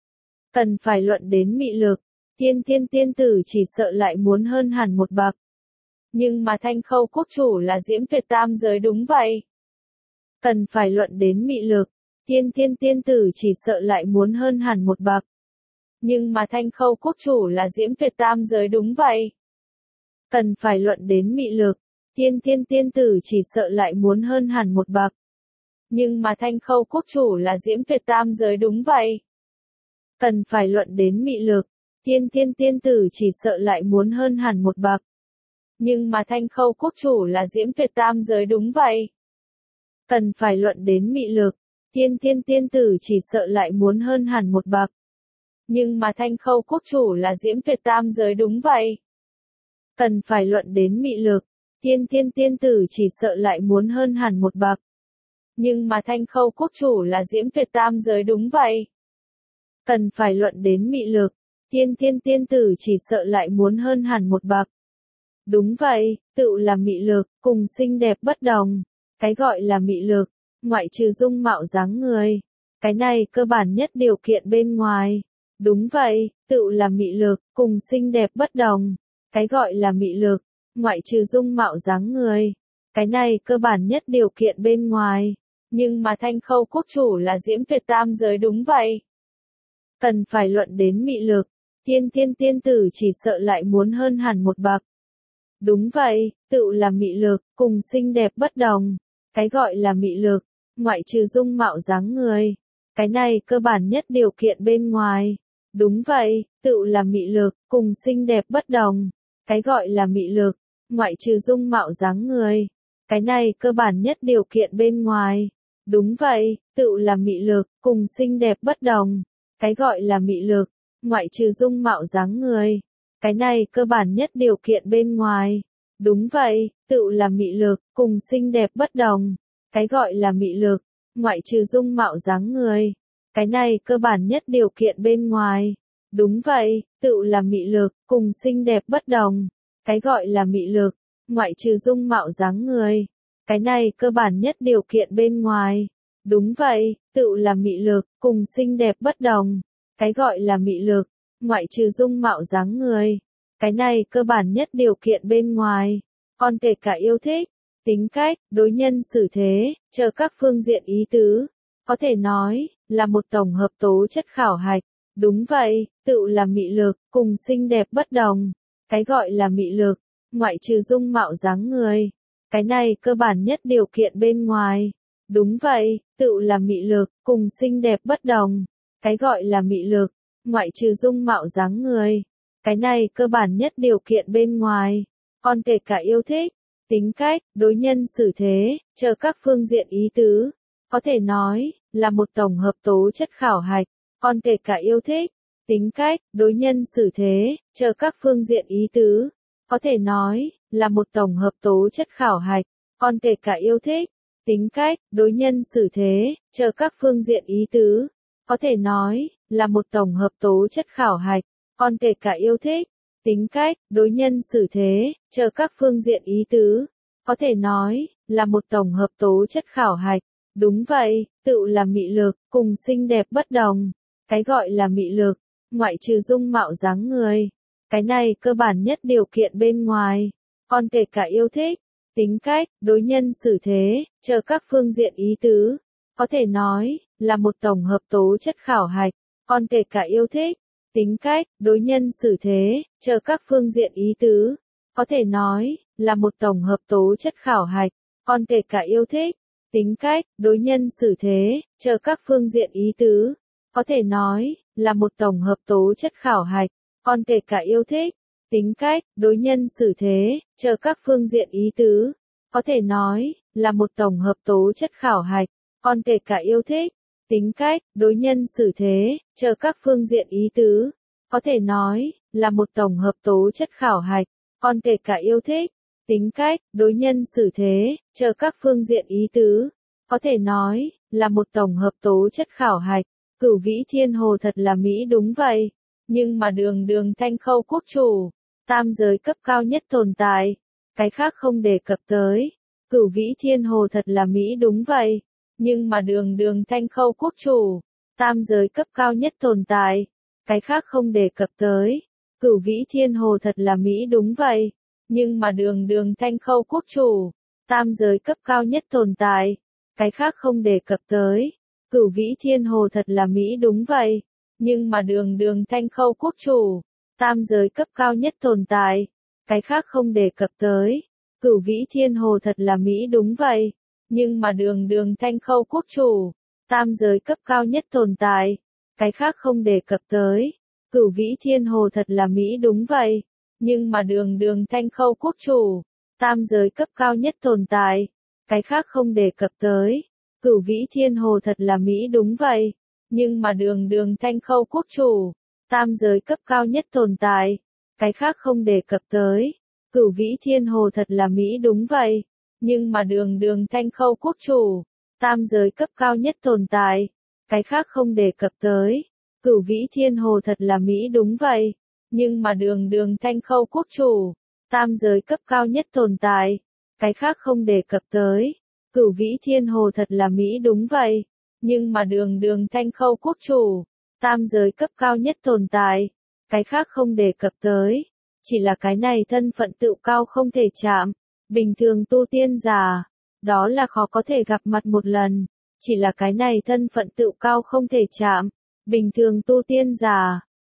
Cần phải luận đến mị lực, tiên tiên tiên tử chỉ sợ lại muốn hơn hẳn một bậc. Nhưng mà Thanh Khâu quốc chủ là Diễm Tuyệt tam giới đúng vậy. Cần phải luận đến mị lực, tiên tiên tiên tử chỉ sợ lại muốn hơn hẳn một bậc. Nhưng mà Thanh Khâu quốc chủ là Diễm Tuyệt tam giới đúng vậy. Cần phải luận đến mị lực, tiên tiên tiên tử chỉ sợ lại muốn hơn hẳn một bậc. Nhưng mà Thanh Khâu quốc chủ là Diễm Tuyệt tam giới đúng vậy. Cần phải luận đến mị lực, tiên tiên tiên tử chỉ sợ lại muốn hơn hẳn một bậc. Nhưng mà Thanh Khâu quốc chủ là Diễm Tuyệt tam giới đúng vậy. Cần phải luận đến mị lực, tiên tiên tiên tử chỉ sợ lại muốn hơn hẳn một bậc. Nhưng mà Thanh Khâu quốc chủ là Diễm Tuyệt tam giới đúng vậy. Cần phải luận đến mị lực, tiên tiên tiên tử chỉ sợ lại muốn hơn hẳn một bậc. Nhưng mà Thanh Khâu quốc chủ là Diễm Tuyệt tam giới đúng vậy. Cần phải luận đến mị lực, tiên tiên tiên tử chỉ sợ lại muốn hơn hẳn một bậc. Đúng vậy, tự là mị lực, cùng xinh đẹp bất đồng. Cái gọi là mị lực, ngoại trừ dung mạo dáng người. Cái này cơ bản nhất điều kiện bên ngoài. Đúng vậy, tự là mị lực, cùng xinh đẹp bất đồng. Cái gọi là mị lực, ngoại trừ dung mạo dáng người. Cái này cơ bản nhất điều kiện bên ngoài. Nhưng mà Thanh Khâu quốc chủ là Diễm Tuyệt tam giới đúng vậy. Cần phải luận đến mị lực, Tiên tiên tiên tử chỉ sợ lại muốn hơn hẳn một bậc. Đúng vậy, tựu là mị lực, cùng xinh đẹp bất đồng. Cái gọi là mị lực, ngoại trừ dung mạo dáng người. Cái này cơ bản nhất điều kiện bên ngoài. Đúng vậy, tựu là mị lực, cùng xinh đẹp bất đồng. Cái gọi là mị lực, ngoại trừ dung mạo dáng người. Cái này cơ bản nhất điều kiện bên ngoài. Đúng vậy, tựu là mị lực, cùng xinh đẹp bất đồng. Cái gọi là mị lực, ngoại trừ dung mạo dáng người. Cái này cơ bản nhất điều kiện bên ngoài. Đúng vậy, tựu là mị lực, cùng xinh đẹp bất đồng. Cái gọi là mị lực, ngoại trừ dung mạo dáng người. Cái này cơ bản nhất điều kiện bên ngoài. Đúng vậy, tựu là mị lực, cùng xinh đẹp bất đồng. Cái gọi là mị lực, ngoại trừ dung mạo dáng người. Cái này cơ bản nhất điều kiện bên ngoài. Đúng vậy, tựu là mị lực, cùng xinh đẹp bất đồng. Cái gọi là mị lực, ngoại trừ dung mạo dáng người. Cái này cơ bản nhất điều kiện bên ngoài. Còn kể cả yêu thích, tính cách, đối nhân xử thế, chờ các phương diện ý tứ. Có thể nói, là một tổng hợp tố chất khảo hạch. Đúng vậy, tựu là mị lực, cùng xinh đẹp bất đồng. Cái gọi là mị lực, ngoại trừ dung mạo dáng người. Cái này cơ bản nhất điều kiện bên ngoài. Đúng vậy, tựu là mị lực, cùng xinh đẹp bất đồng. Cái gọi là mị lực, ngoại trừ dung mạo dáng người. Cái này cơ bản nhất điều kiện bên ngoài. Còn kể cả yêu thích, tính cách, đối nhân xử thế, chờ các phương diện ý tứ. Có thể nói, là một tổng hợp tố chất khảo hạch. Còn kể cả yêu thích, tính cách, đối nhân xử thế, chờ các phương diện ý tứ. Có thể nói, là một tổng hợp tố chất khảo hạch. Còn kể cả yêu thích, tính cách, đối nhân xử thế, chờ các phương diện ý tứ. Có thể nói, là một tổng hợp tố chất khảo hạch. Còn kể cả yêu thích, tính cách, đối nhân xử thế, chờ các phương diện ý tứ. Có thể nói, là một tổng hợp tố chất khảo hạch. Đúng vậy, tựu là mị lực, cùng xinh đẹp bất đồng. Cái gọi là mị lực, ngoại trừ dung mạo dáng người. Cái này cơ bản nhất điều kiện bên ngoài. Còn kể cả yêu thích, tính cách, đối nhân xử thế, chờ các phương diện ý tứ. Có thể nói, là một tổng hợp tố chất khảo hạch. Còn kể cả yêu thích, tính cách, đối nhân xử thế, chờ các phương diện ý tứ. Có thể nói, là một tổng hợp tố chất khảo hạch. Còn kể cả yêu thích, tính cách, đối nhân xử thế, chờ các phương diện ý tứ. Có thể nói, là một tổng hợp tố chất khảo hạch. Còn kể cả yêu thích, tính cách, đối nhân xử thế, chờ các phương diện ý tứ. Có thể nói, là một tổng hợp tố chất khảo hạch. Còn kể cả yêu thích, tính cách, đối nhân xử thế, chờ các phương diện ý tứ. Có thể nói, là một tổng hợp tố chất khảo hạch. Còn kể cả yêu thích, tính cách, đối nhân xử thế, chờ các phương diện ý tứ. Có thể nói, là một tổng hợp tố chất khảo hạch. Cửu Vĩ Thiên Hồ thật là Mỹ đúng vậy. Nhưng mà đường đường Thanh Khâu quốc chủ, tam giới cấp cao nhất tồn tại. Cái khác không đề cập tới. Cửu Vĩ Thiên Hồ thật là Mỹ đúng vậy. Nhưng mà đường đường Thanh Khâu quốc chủ, tam giới cấp cao nhất tồn tại. Cái khác không đề cập tới. Cửu Vĩ Thiên Hồ thật là Mỹ đúng vậy. Nhưng mà đường đường Thanh Khâu quốc chủ, tam giới cấp cao nhất tồn tại. Cái khác không đề cập tới. Cửu Vĩ Thiên Hồ thật là Mỹ đúng vậy. Nhưng mà đường đường Thanh Khâu quốc chủ, tam giới cấp cao nhất tồn tại. Cái khác không đề cập tới. Cửu Vĩ Thiên Hồ thật là Mỹ đúng vậy. Nhưng mà đường đường Thanh Khâu quốc chủ, tam giới cấp cao nhất tồn tại. Cái khác không đề cập tới. Cửu Vĩ Thiên Hồ thật là Mỹ đúng vậy. Nhưng mà đường đường Thanh Khâu quốc chủ, tam giới cấp cao nhất tồn tại. Cái khác không đề cập tới. Cửu Vĩ Thiên Hồ thật là Mỹ đúng vậy. Nhưng mà đường đường Thanh Khâu quốc chủ, tam giới cấp cao nhất tồn tại. Cái khác không đề cập tới. Cửu Vĩ Thiên Hồ thật là Mỹ đúng vậy. Nhưng mà đường đường Thanh Khâu quốc chủ, tam giới cấp cao nhất tồn tại. Cái khác không đề cập tới. Cửu Vĩ Thiên Hồ thật là Mỹ đúng vậy. Nhưng mà đường đường Thanh Khâu quốc chủ, tam giới cấp cao nhất tồn tại. Cái khác không đề cập tới. Cửu Vĩ Thiên Hồ thật là Mỹ đúng vậy. Nhưng mà đường đường Thanh Khâu quốc chủ, tam giới cấp cao nhất tồn tại. Cái khác không đề cập tới. Chỉ là cái này thân phận tự cao không thể chạm. Bình thường tu tiên giả, đó là khó có thể gặp mặt một lần. Chỉ là cái này thân phận tự cao không thể chạm. Bình thường tu tiên giả,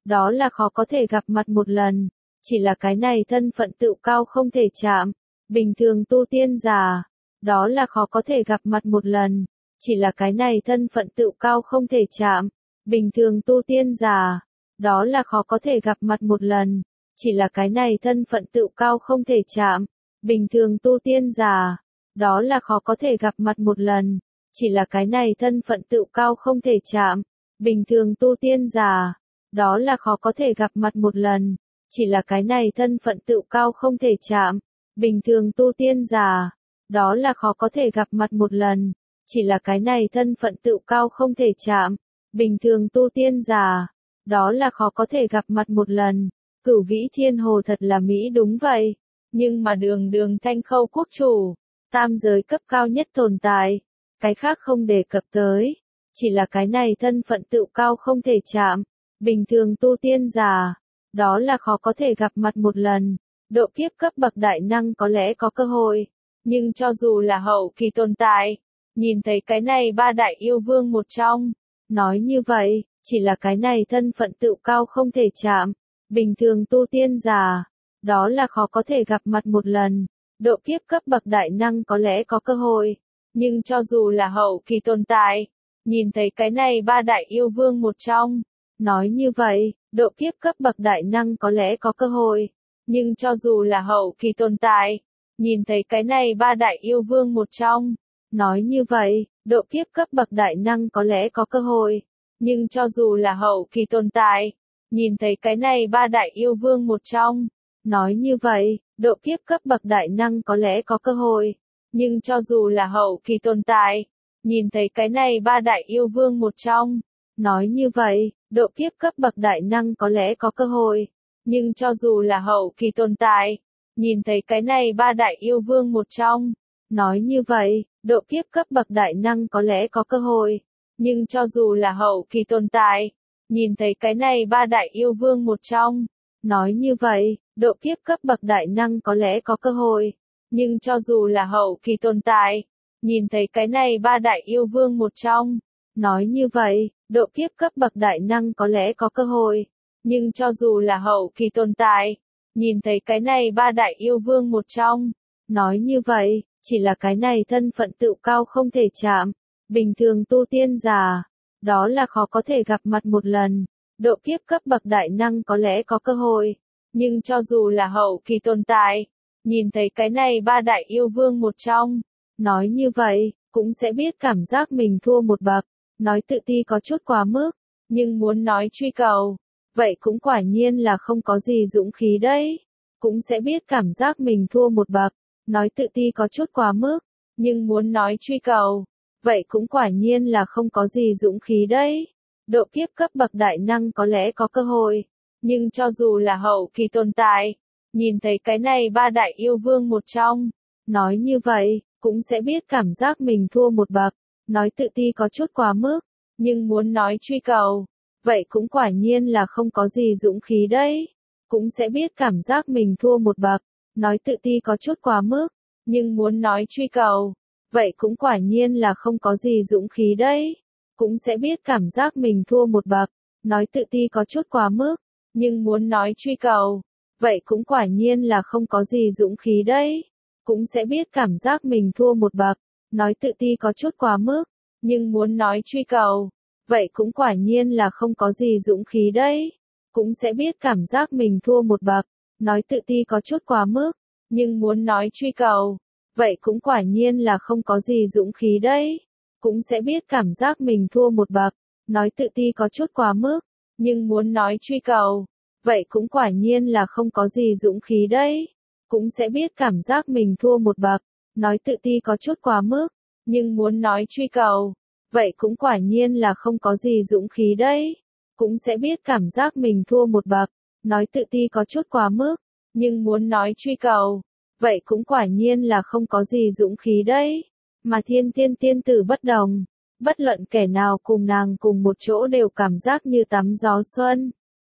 đó là khó có thể gặp mặt một lần, chỉ là cái này thân phận tự cao không thể chạm, bình thường tu tiên giả, đó là khó có thể gặp mặt một lần, chỉ là cái này thân phận tự cao không thể chạm, bình thường tu tiên giả, đó là khó có thể gặp mặt một lần, chỉ là cái này thân phận tự cao không thể chạm, bình thường tu tiên giả, đó là khó có thể gặp mặt một lần, chỉ là cái này thân phận tự cao không thể chạm, bình thường tu tiên giả, đó là khó có thể gặp mặt một lần, chỉ là cái này thân phận tự cao không thể chạm, bình thường tu tiên giả, đó là khó có thể gặp mặt một lần, chỉ là cái này thân phận tự cao không thể chạm, bình thường tu tiên giả, đó là khó có thể gặp mặt một lần, Cửu Vĩ Thiên Hồ thật là Mỹ đúng vậy, nhưng mà đường đường Thanh Khâu quốc chủ, tam giới cấp cao nhất tồn tại, cái khác không đề cập tới, chỉ là cái này thân phận tự cao không thể chạm, bình thường tu tiên giả, đó là khó có thể gặp mặt một lần, độ kiếp cấp bậc đại năng có lẽ có cơ hội, nhưng cho dù là hậu kỳ tồn tại, nhìn thấy cái này ba đại yêu vương một trong, nói như vậy, chỉ là cái này thân phận tự cao không thể chạm, bình thường tu tiên giả, đó là khó có thể gặp mặt một lần, độ kiếp cấp bậc đại năng có lẽ có cơ hội, nhưng cho dù là hậu kỳ tồn tại, nhìn thấy cái này ba đại yêu vương một trong, nói như vậy, độ kiếp cấp bậc đại năng có lẽ có cơ hội, nhưng cho dù là hậu kỳ tồn tại, nhìn thấy cái này ba đại yêu vương một trong, nói như vậy, độ kiếp cấp bậc đại năng có lẽ có cơ hội, nhưng cho dù là hậu kỳ tồn tại, nhìn thấy cái này ba đại yêu vương một trong, nói như vậy, độ kiếp cấp bậc đại năng có lẽ có cơ hội, nhưng cho dù là hậu kỳ tồn tại, nhìn thấy cái này ba đại yêu vương một trong, nói như vậy, độ kiếp cấp bậc đại năng có lẽ có cơ hội, nhưng cho dù là hậu kỳ tồn tại, nhìn thấy cái này ba đại yêu vương một trong, nói như vậy, độ kiếp cấp bậc đại năng có lẽ có cơ hội, nhưng cho dù là hậu kỳ tồn tại, nhìn thấy cái này ba đại yêu vương một trong, nói như vậy, độ kiếp cấp bậc đại năng có lẽ có cơ hội, nhưng cho dù là hậu kỳ tồn tại, nhìn thấy cái này ba đại yêu vương một trong, nói như vậy, độ kiếp cấp bậc đại năng có lẽ có cơ hội, nhưng cho dù là hậu kỳ tồn tại, nhìn thấy cái này ba đại yêu vương một trong, nói như vậy, chỉ là cái này thân phận tự cao không thể chạm, bình thường tu tiên giả, đó là khó có thể gặp mặt một lần, độ kiếp cấp bậc đại năng có lẽ có cơ hội, nhưng cho dù là hậu kỳ tồn tại, nhìn thấy cái này ba đại yêu vương một trong, nói như vậy, cũng sẽ biết cảm giác mình thua một bậc, nói tự ti có chút quá mức, nhưng muốn nói truy cầu, vậy cũng quả nhiên là không có gì dũng khí đấy, cũng sẽ biết cảm giác mình thua một bậc, nói tự ti có chút quá mức, nhưng muốn nói truy cầu, vậy cũng quả nhiên là không có gì dũng khí đấy, độ kiếp cấp bậc đại năng có lẽ có cơ hội, nhưng cho dù là hậu kỳ tồn tại, nhìn thấy cái này ba đại yêu vương một trong, nói như vậy, cũng sẽ biết cảm giác mình thua một bậc, nói tự ti có chút quá mức, nhưng muốn nói truy cầu, vậy cũng quả nhiên là không có gì dũng khí đấy, cũng sẽ biết cảm giác mình thua một bậc, nói tự ti có chút quá mức, nhưng muốn nói truy cầu, vậy cũng quả nhiên là không có gì dũng khí đấy, cũng sẽ biết cảm giác mình thua một bậc, nói tự ti có chút quá mức, nhưng muốn nói truy cầu, vậy cũng quả nhiên là không có gì dũng khí đấy, cũng sẽ biết cảm giác mình thua một bậc, nói tự ti có chút quá mức, nhưng muốn nói truy cầu, vậy cũng quả nhiên là không có gì dũng khí đấy, cũng sẽ biết cảm giác mình thua một bậc, nói tự ti có chút quá mức, nhưng muốn nói truy cầu, vậy cũng quả nhiên là không có gì dũng khí đấy, cũng sẽ biết cảm giác mình thua một bậc, nói tự ti có chút quá mức, nhưng muốn nói truy cầu, vậy cũng quả nhiên là không có gì dũng khí đấy, cũng sẽ biết cảm giác mình thua một bậc, nói tự ti có chút quá mức, nhưng muốn nói truy cầu, vậy cũng quả nhiên là không có gì dũng khí đấy, cũng sẽ biết cảm giác mình thua một bậc, nói tự ti có chút quá mức, nhưng muốn nói truy cầu, vậy cũng quả nhiên là không có gì dũng khí đấy, mà Thiên Tiên tiên tử bất đồng, bất luận kẻ nào cùng nàng cùng một chỗ đều cảm giác như tắm gió xuân.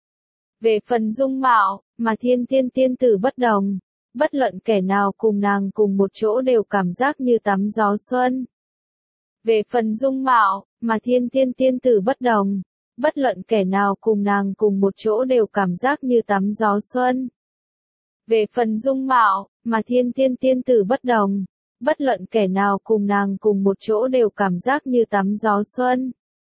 Về phần dung mạo, mà Thiên Tiên tiên tử bất đồng, bất luận kẻ nào cùng nàng cùng một chỗ đều cảm giác như tắm gió xuân. Về phần dung mạo, mà Thiên Tiên tiên tử bất đồng, Bất luận kẻ nào cùng nàng cùng một chỗ đều cảm giác như tắm gió xuân. Về phần dung mạo, mà thiên thiên tiên tử bất đồng. Bất luận kẻ nào cùng nàng cùng một chỗ đều cảm giác như tắm gió xuân.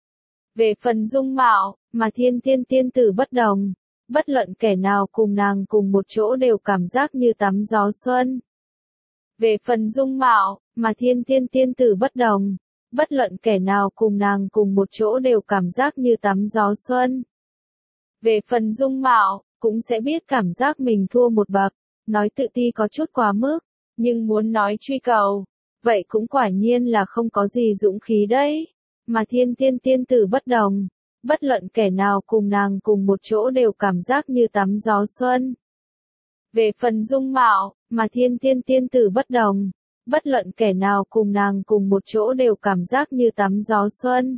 Về phần dung mạo, mà thiên thiên tiên tử bất đồng. Bất luận kẻ nào cùng nàng cùng một chỗ đều cảm giác như tắm gió xuân. Về phần dung mạo, mà thiên thiên tiên tử bất đồng. Bất luận kẻ nào cùng nàng cùng một chỗ đều cảm giác như tắm gió xuân. Về phần dung mạo, cũng sẽ biết cảm giác mình thua một bậc. Nói tự ti có chút quá mức, nhưng muốn nói truy cầu, vậy cũng quả nhiên là không có gì dũng khí đấy. Mà thiên thiên tiên tử bất đồng. Bất luận kẻ nào cùng nàng cùng một chỗ đều cảm giác như tắm gió xuân. Về phần dung mạo, mà thiên thiên tiên tử bất đồng. Bất luận kẻ nào cùng nàng cùng một chỗ đều cảm giác như tắm gió xuân.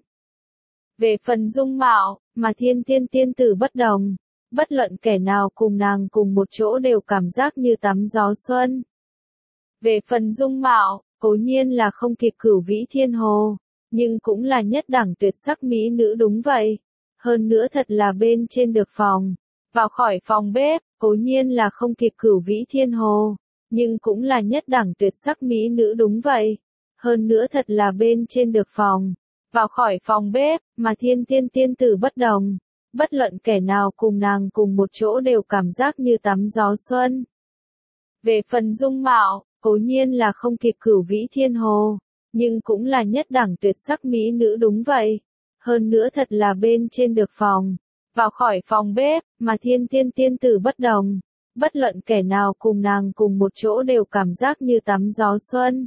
Về phần dung mạo, mà thiên thiên tiên tử bất đồng. Bất luận kẻ nào cùng nàng cùng một chỗ đều cảm giác như tắm gió xuân. Về phần dung mạo, cố nhiên là không kịp Cửu Vĩ Thiên Hồ, nhưng cũng là nhất đẳng tuyệt sắc mỹ nữ đúng vậy. Hơn nữa thật là bên trên được phòng. Vào khỏi phòng bếp, cố nhiên là không kịp Cửu Vĩ Thiên Hồ, nhưng cũng là nhất đẳng tuyệt sắc mỹ nữ đúng vậy. Hơn nữa thật là bên trên được phòng. Vào khỏi phòng bếp, mà thiên thiên tiên tử bất đồng. Bất luận kẻ nào cùng nàng cùng một chỗ đều cảm giác như tắm gió xuân. Về phần dung mạo, cố nhiên là không kịp Cửu Vĩ Thiên Hồ, nhưng cũng là nhất đẳng tuyệt sắc mỹ nữ đúng vậy. Hơn nữa thật là bên trên được phòng. Vào khỏi phòng bếp, mà thiên thiên tiên tử bất đồng. Bất luận kẻ nào cùng nàng cùng một chỗ đều cảm giác như tắm gió xuân.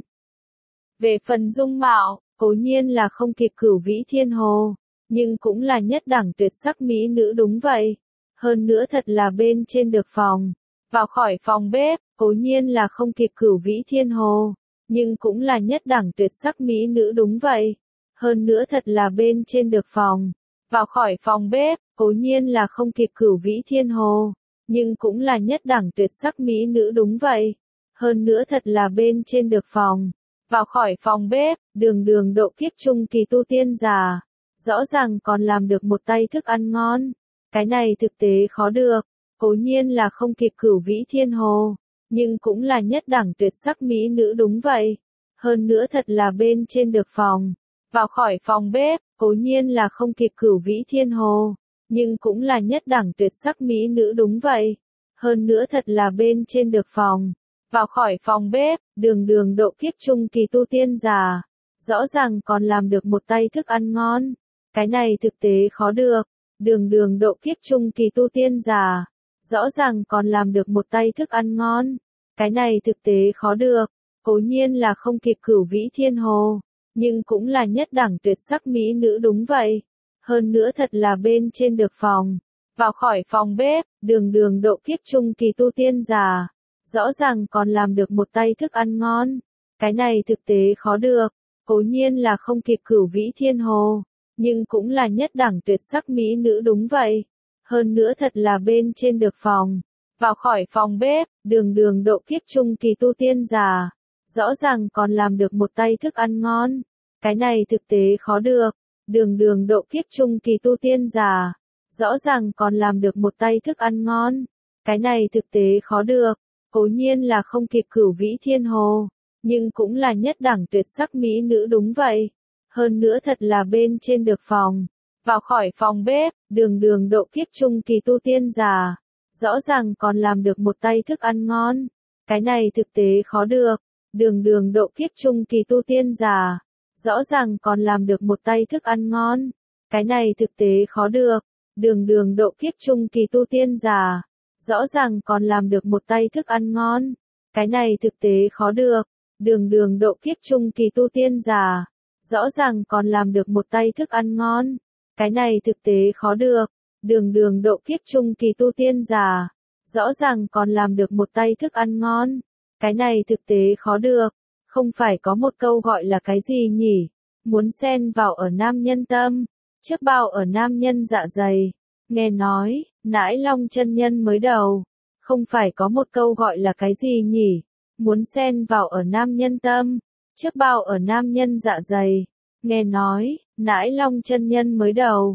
Về phần dung mạo, cố nhiên là không kịp Cửu Vĩ Thiên Hồ, nhưng cũng là nhất đẳng tuyệt sắc mỹ nữ đúng vậy. Hơn nữa thật là bên trên được phòng. Vào khỏi phòng bếp, cố nhiên là không kịp Cửu Vĩ Thiên Hồ, nhưng cũng là nhất đẳng tuyệt sắc mỹ nữ đúng vậy. Hơn nữa thật là bên trên được phòng. Vào khỏi phòng bếp, cố nhiên là không kịp Cửu Vĩ Thiên Hồ, nhưng cũng là nhất đẳng tuyệt sắc mỹ nữ đúng vậy. Hơn nữa thật là bên trên được phòng. Vào khỏi phòng bếp, đường đường độ kiếp trung kỳ tu tiên giả. Rõ ràng còn làm được một tay thức ăn ngon. Cái này thực tế khó được. Cố nhiên là không kịp Cửu Vĩ Thiên Hồ, nhưng cũng là nhất đẳng tuyệt sắc mỹ nữ đúng vậy. Hơn nữa thật là bên trên được phòng. Vào khỏi phòng bếp, cố nhiên là không kịp Cửu Vĩ Thiên Hồ, nhưng cũng là nhất đẳng tuyệt sắc mỹ nữ đúng vậy. Hơn nữa thật là bên trên được phòng. Vào khỏi phòng bếp, đường đường độ kiếp trung kỳ tu tiên giả. Rõ ràng còn làm được một tay thức ăn ngon. Cái này thực tế khó được. Đường đường độ kiếp trung kỳ tu tiên giả. Rõ ràng còn làm được một tay thức ăn ngon. Cái này thực tế khó được. Cố nhiên là không kịp Cửu Vĩ Thiên Hồ, nhưng cũng là nhất đẳng tuyệt sắc mỹ nữ đúng vậy. Hơn nữa thật là bên trên được phòng. Vào khỏi phòng bếp, đường đường độ kiếp trung kỳ tu tiên giả. Rõ ràng còn làm được một tay thức ăn ngon. Cái này thực tế khó được. Cố nhiên là không kịp Cửu Vĩ Thiên Hồ, nhưng cũng là nhất đẳng tuyệt sắc mỹ nữ đúng vậy. Hơn nữa thật là bên trên được phòng. Vào khỏi phòng bếp, đường đường độ kiếp trung kỳ tu tiên giả. Rõ ràng còn làm được một tay thức ăn ngon. Cái này thực tế khó được. Đường đường độ kiếp trung kỳ tu tiên giả. Rõ ràng còn làm được một tay thức ăn ngon. Cái này thực tế khó được. Cố nhiên là không kịp Cửu Vĩ Thiên Hồ, nhưng cũng là nhất đẳng tuyệt sắc mỹ nữ đúng vậy. Hơn nữa thật là bên trên được phòng. Vào khỏi phòng bếp, đường đường độ kiếp trung kỳ tu tiên giả. Rõ ràng còn làm được một tay thức ăn ngon. Cái này thực tế khó được. Đường đường độ kiếp trung kỳ tu tiên giả. Rõ ràng còn làm được một tay thức ăn ngon. Cái này thực tế khó được. Đường đường độ kiếp trung kỳ tu tiên giả. Rõ ràng còn làm được một tay thức ăn ngon. Cái này thực tế khó được. Đường đường độ kiếp trung kỳ tu tiên giả. Rõ ràng còn làm được một tay thức ăn ngon. Cái này thực tế khó được. Đường đường độ kiếp trung kỳ tu tiên giả. Rõ ràng còn làm được một tay thức ăn ngon. Cái này thực tế khó được. Không phải có một câu gọi là cái gì nhỉ? Muốn xen vào ở nam nhân tâm, trước bao ở nam nhân dạ dày. Nghe nói, Nãi Long chân nhân mới đầu. Không phải có một câu gọi là cái gì nhỉ? Muốn xen vào ở nam nhân tâm, trước bao ở nam nhân dạ dày. Nghe nói, Nãi Long chân nhân mới đầu.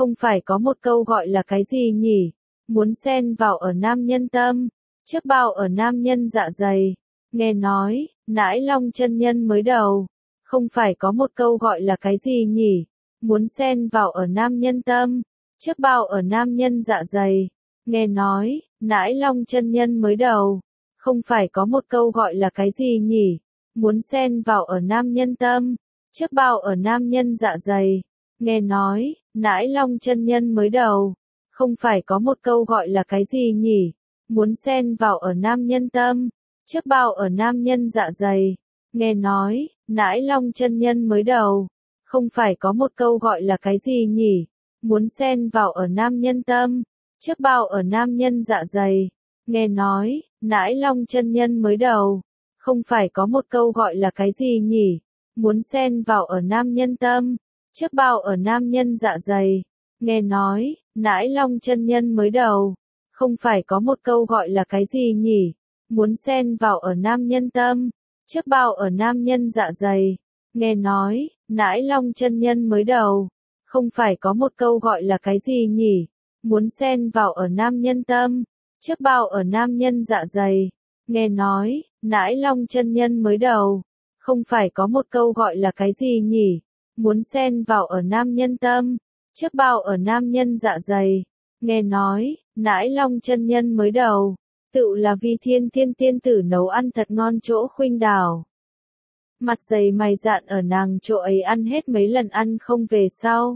Không phải có một câu gọi là cái gì nhỉ? Muốn xen vào ở nam nhân tâm, trước bao ở nam nhân dạ dày. Nghe nói, Nãi Long chân nhân mới đầu. Không phải có một câu gọi là cái gì nhỉ? Muốn xen vào ở nam nhân tâm, trước bao ở nam nhân dạ dày. Nghe nói, Nãi Long chân nhân mới đầu. Không phải có một câu gọi là cái gì nhỉ? Muốn xen vào ở nam nhân tâm, trước bao ở nam nhân dạ dày. Nghe nói, Nãi Long chân nhân mới đầu. Không phải có một câu gọi là cái gì nhỉ? Muốn xen vào ở nam nhân tâm, trước bao ở nam nhân dạ dày. Nghe nói, Nãi Long chân nhân mới đầu. Không phải có một câu gọi là cái gì nhỉ? Muốn xen vào ở nam nhân tâm, trước bao ở nam nhân dạ dày. Nghe nói, Nãi Long chân nhân mới đầu. Không phải có một câu gọi là cái gì nhỉ? Muốn xen vào ở nam nhân tâm, trước bao ở nam nhân dạ dày. Nghe nói, Nãi Long chân nhân mới đầu. Không phải có một câu gọi là cái gì nhỉ? Muốn xen vào ở nam nhân tâm, trước bao ở nam nhân dạ dày. Nghe nói, Nãi Long chân nhân mới đầu. Không phải có một câu gọi là cái gì nhỉ? Muốn xen vào ở nam nhân tâm, trước bao ở nam nhân dạ dày. Nghe nói, Nãi Long chân nhân mới đầu. Không phải có một câu gọi là cái gì nhỉ? Muốn xen vào ở nam nhân tâm, trước bao ở nam nhân dạ dày. Nghe nói, Nãi Long chân nhân mới đầu. Tựu là Vi Thiên Thiên tiên tử nấu ăn thật ngon chỗ Khuynh Đảo. Mặt dày mày dạn ở nàng chỗ ấy ăn hết mấy lần ăn không về sau.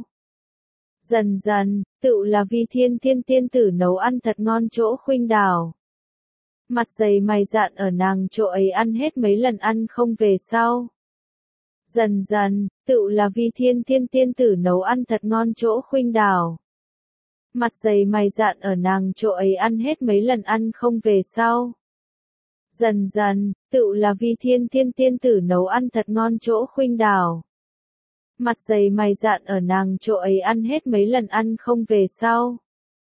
Dần dần, tựu là Vi Thiên Thiên tiên tử nấu ăn thật ngon chỗ Khuynh Đảo. Mặt dày mày dạn ở nàng chỗ ấy ăn hết mấy lần ăn không về sau. Dần dần, tựu là Vi Thiên Thiên tiên tử nấu ăn thật ngon chỗ Khuynh Đảo. Mặt dày mày dạn ở nàng chỗ ấy ăn hết mấy lần ăn không về sau. Dần dần, tựu là Vi Thiên Thiên tiên tử nấu ăn thật ngon chỗ Khuynh Đảo. Mặt dày mày dạn ở nàng chỗ ấy ăn hết mấy lần ăn không về sau.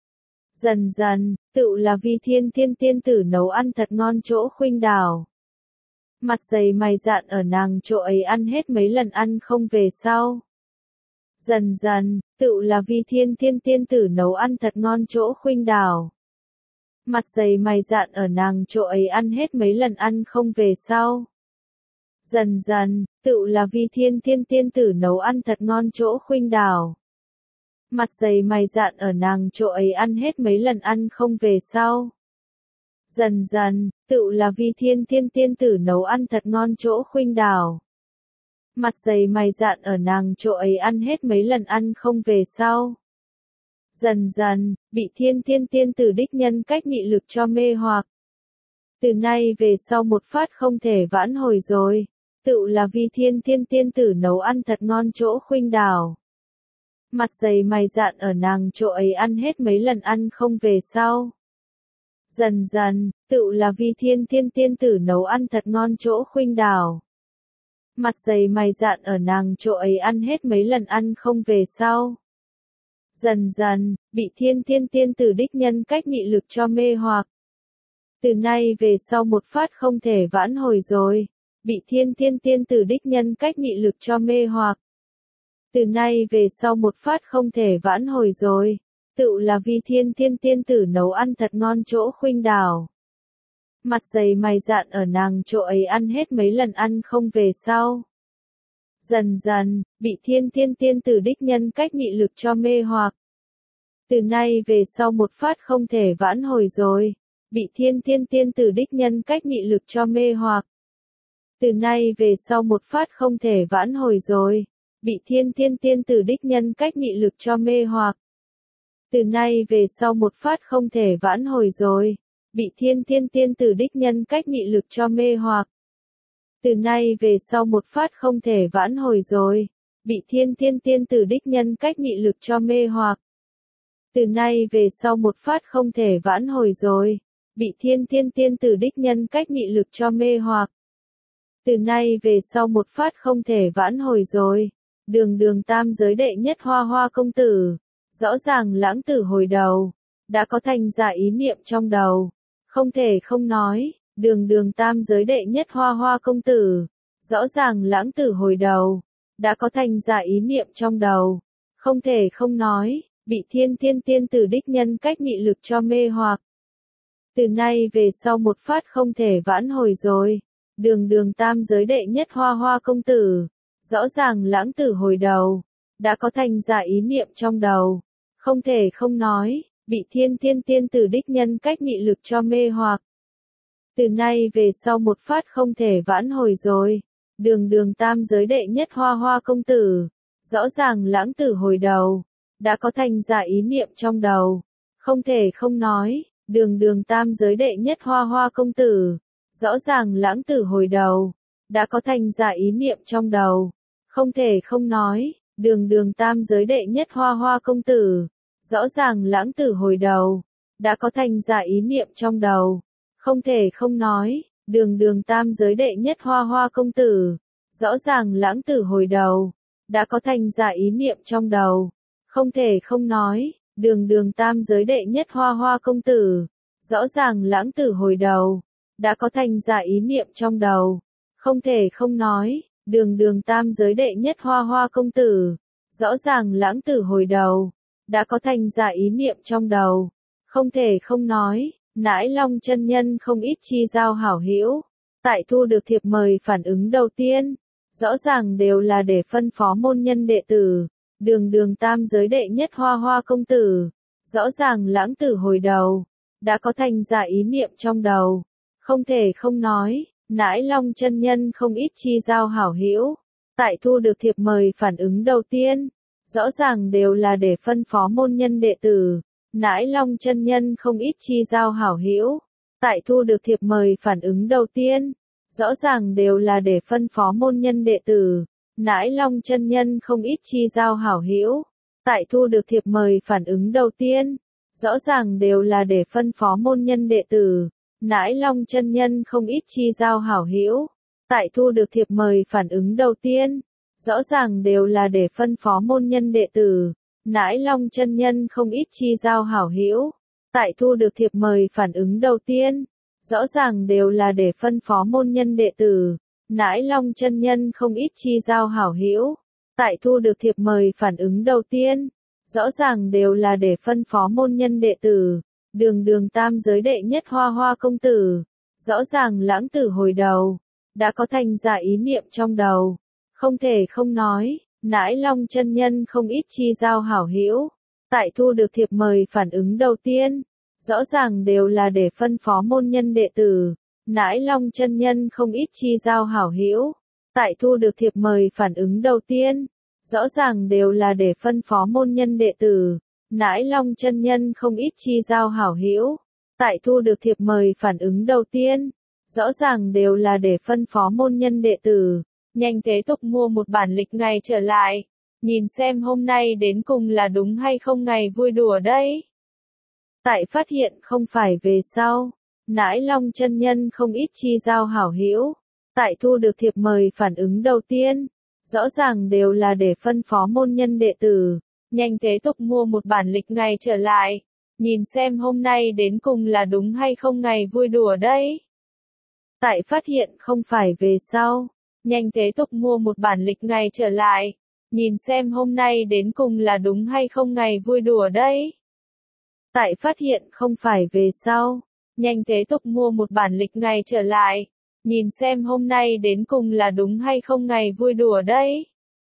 Dần dần, tựu là Vi Thiên Thiên tiên tử nấu ăn thật ngon chỗ Khuynh Đảo. Mặt dày mày dạn ở nàng chỗ ấy ăn hết mấy lần ăn không về sau. Dần dần, tựu là Vi Thiên Thiên tiên tử nấu ăn thật ngon chỗ Khuynh Đảo. Mặt dày mày dạn ở nàng chỗ ấy ăn hết mấy lần ăn không về sau. Dần dần, tựu là Vi Thiên Thiên tiên tử nấu ăn thật ngon chỗ Khuynh Đảo. Mặt dày mày dạn ở nàng chỗ ấy ăn hết mấy lần ăn không về sau. Dần dần, tựu là Vi Thiên Thiên tiên tử nấu ăn thật ngon chỗ Khuynh Đảo. Mặt dày mày dạn ở nàng chỗ ấy ăn hết mấy lần ăn không về sau. Dần dần, bị Thiên Thiên tiên tử đích nhân cách nghị lực cho mê hoặc. Từ nay về sau một phát không thể vãn hồi rồi. Tựu là Vi Thiên Thiên tiên tử nấu ăn thật ngon chỗ Khuynh Đảo. Mặt dày mày dạn ở nàng chỗ ấy ăn hết mấy lần ăn không về sau. Dần dần, tựu là Vi Thiên Thiên tiên tử nấu ăn thật ngon chỗ Khuynh Đảo. Mặt dày mày dạn ở nàng chỗ ấy ăn hết mấy lần ăn không về sau. Dần dần, bị Thiên Thiên tiên tử đích nhân cách nghị lực cho mê hoặc. Từ nay về sau một phát không thể vãn hồi rồi. Bị Thiên Thiên tiên tử đích nhân cách nghị lực cho mê hoặc. Từ nay về sau một phát không thể vãn hồi rồi. Tựu là Vi Thiên Thiên tiên tử nấu ăn thật ngon chỗ Khuynh Đảo. Mặt dày mày dạn ở nàng chỗ ấy ăn hết mấy lần ăn không về sau. Dần dần, bị Thiên Thiên tiên tử đích nhân cách nghị lực cho mê hoặc. Từ nay về sau một phát không thể vãn hồi rồi. Bị Thiên Thiên tiên tử đích nhân cách nghị lực cho mê hoặc. Từ nay về sau một phát không thể vãn hồi rồi. Bị Thiên Thiên tiên tử đích nhân cách nghị lực cho mê hoặc. Từ nay về sau một phát không thể vãn hồi rồi. Bị Thiên Thiên tiên tử đích nhân cách nghị lực cho mê hoặc. Từ nay về sau một phát không thể vãn hồi rồi. Bị Thiên Thiên tiên tử đích nhân cách nghị lực cho mê hoặc. Từ nay về sau một phát không thể vãn hồi rồi. Bị Thiên Thiên tiên tử đích nhân cách nghị lực cho mê hoặc. Từ nay về sau một phát không thể vãn hồi rồi. Đường đường tam giới đệ nhất hoa hoa công tử. Rõ ràng lãng tử hồi đầu. Đã có thành giả ý niệm trong đầu. Không thể không nói. Đường đường tam giới đệ nhất hoa hoa công tử. Rõ ràng lãng tử hồi đầu. Đã có thành giả ý niệm trong đầu. Không thể không nói. bị thiên thiên tiên tử đích nhân cách mị lực cho mê hoặc. Từ nay về sau một phát không thể vãn hồi rồi. Đường đường tam giới đệ nhất hoa hoa công tử. Rõ ràng lãng tử hồi đầu. Đã có thành giả ý niệm trong đầu. Không thể không nói, bị thiên thiên tiên tử đích nhân cách mị lực cho mê hoặc. Từ nay về sau một phát không thể vãn hồi rồi. Đường đường tam giới đệ nhất hoa hoa công tử. Rõ ràng lãng tử hồi đầu. Đã có thành giả ý niệm trong đầu. Không thể không nói, đường đường tam giới đệ nhất hoa hoa công tử. Rõ ràng lãng tử hồi đầu. Đã có thành giả ý niệm trong đầu. Không thể không nói, đường đường tam giới đệ nhất hoa hoa công tử. Rõ ràng lãng tử hồi đầu. Đã có thành giả ý niệm trong đầu. Không thể không nói, đường đường tam giới đệ nhất hoa hoa công tử. Rõ ràng lãng tử hồi đầu. Đã có thành giả ý niệm trong đầu. Không thể không nói, đường đường tam giới đệ nhất hoa hoa công tử. Rõ ràng lãng tử hồi đầu. Đã có thành giả ý niệm trong đầu. Không thể không nói, đường đường tam giới đệ nhất hoa hoa công tử. Rõ ràng lãng tử hồi đầu. Đã có thành giả ý niệm trong đầu. Không thể không nói, nãi long chân nhân không ít chi giao hảo hữu. Tại thu được thiệp mời phản ứng đầu tiên. Rõ ràng đều là để phân phó môn nhân đệ tử. Đường đường tam giới đệ nhất hoa hoa công tử. Rõ ràng lãng tử hồi đầu. Đã có thành giả ý niệm trong đầu. Không thể không nói, nãi long chân nhân không ít chi giao hảo hữu. Tại thu được thiệp mời phản ứng đầu tiên. Rõ ràng đều là để phân phó môn nhân đệ tử. Nãi long chân nhân không ít chi giao hảo hữu. Tại thu được thiệp mời phản ứng đầu tiên. Rõ ràng đều là để phân phó môn nhân đệ tử. Nãi long chân nhân không ít chi giao hảo hữu. Tại thu được thiệp mời phản ứng đầu tiên. Rõ ràng đều là để phân phó môn nhân đệ tử. Nãi long chân nhân không ít chi giao hảo hữu. Tại thu được thiệp mời phản ứng đầu tiên. Rõ ràng đều là để phân phó môn nhân đệ tử. Nãi long chân nhân không ít chi giao hảo hữu. Tại thu được thiệp mời phản ứng đầu tiên. Rõ ràng đều là để phân phó môn nhân đệ tử. Nãi long chân nhân không ít chi giao hảo hữu. Tại thu được thiệp mời phản ứng đầu tiên. Rõ ràng đều là để phân phó môn nhân đệ tử. Đường đường tam giới đệ nhất hoa hoa công tử. Rõ ràng lãng tử hồi đầu. Đã có thành giả ý niệm trong đầu. Không thể không nói, nãi long chân nhân không ít chi giao hảo hữu. Tại thu được thiệp mời phản ứng đầu tiên. Rõ ràng đều là để phân phó môn nhân đệ tử. Nãi long chân nhân không ít chi giao hảo hữu. Tại thu được thiệp mời phản ứng đầu tiên. Rõ ràng đều là để phân phó môn nhân đệ tử. Nãi long chân nhân không ít chi giao hảo hữu. Tại thu được thiệp mời phản ứng đầu tiên. Rõ ràng đều là để phân phó môn nhân đệ tử. Nhanh thế tục mua một bản lịch ngày trở lại. Nhìn xem hôm nay đến cùng là đúng hay không ngày vui đùa đây. Tại phát hiện không phải về sau. Nãi long chân nhân không ít chi giao hảo hữu. Tại thu được thiệp mời phản ứng đầu tiên. Rõ ràng đều là để phân phó môn nhân đệ tử. Nhanh thế tục mua một bản lịch ngày trở lại. Nhìn xem hôm nay đến cùng là đúng hay không ngày vui đùa đây. Tại phát hiện không phải về sau. Nhanh thế tục mua một bản lịch ngày trở lại. Nhìn xem hôm nay đến cùng là đúng hay không ngày vui đùa đây. Tại phát hiện không phải về sau. Nhanh thế tục mua một bản lịch ngày trở lại. Nhìn xem hôm nay đến cùng là đúng hay không ngày vui đùa đây.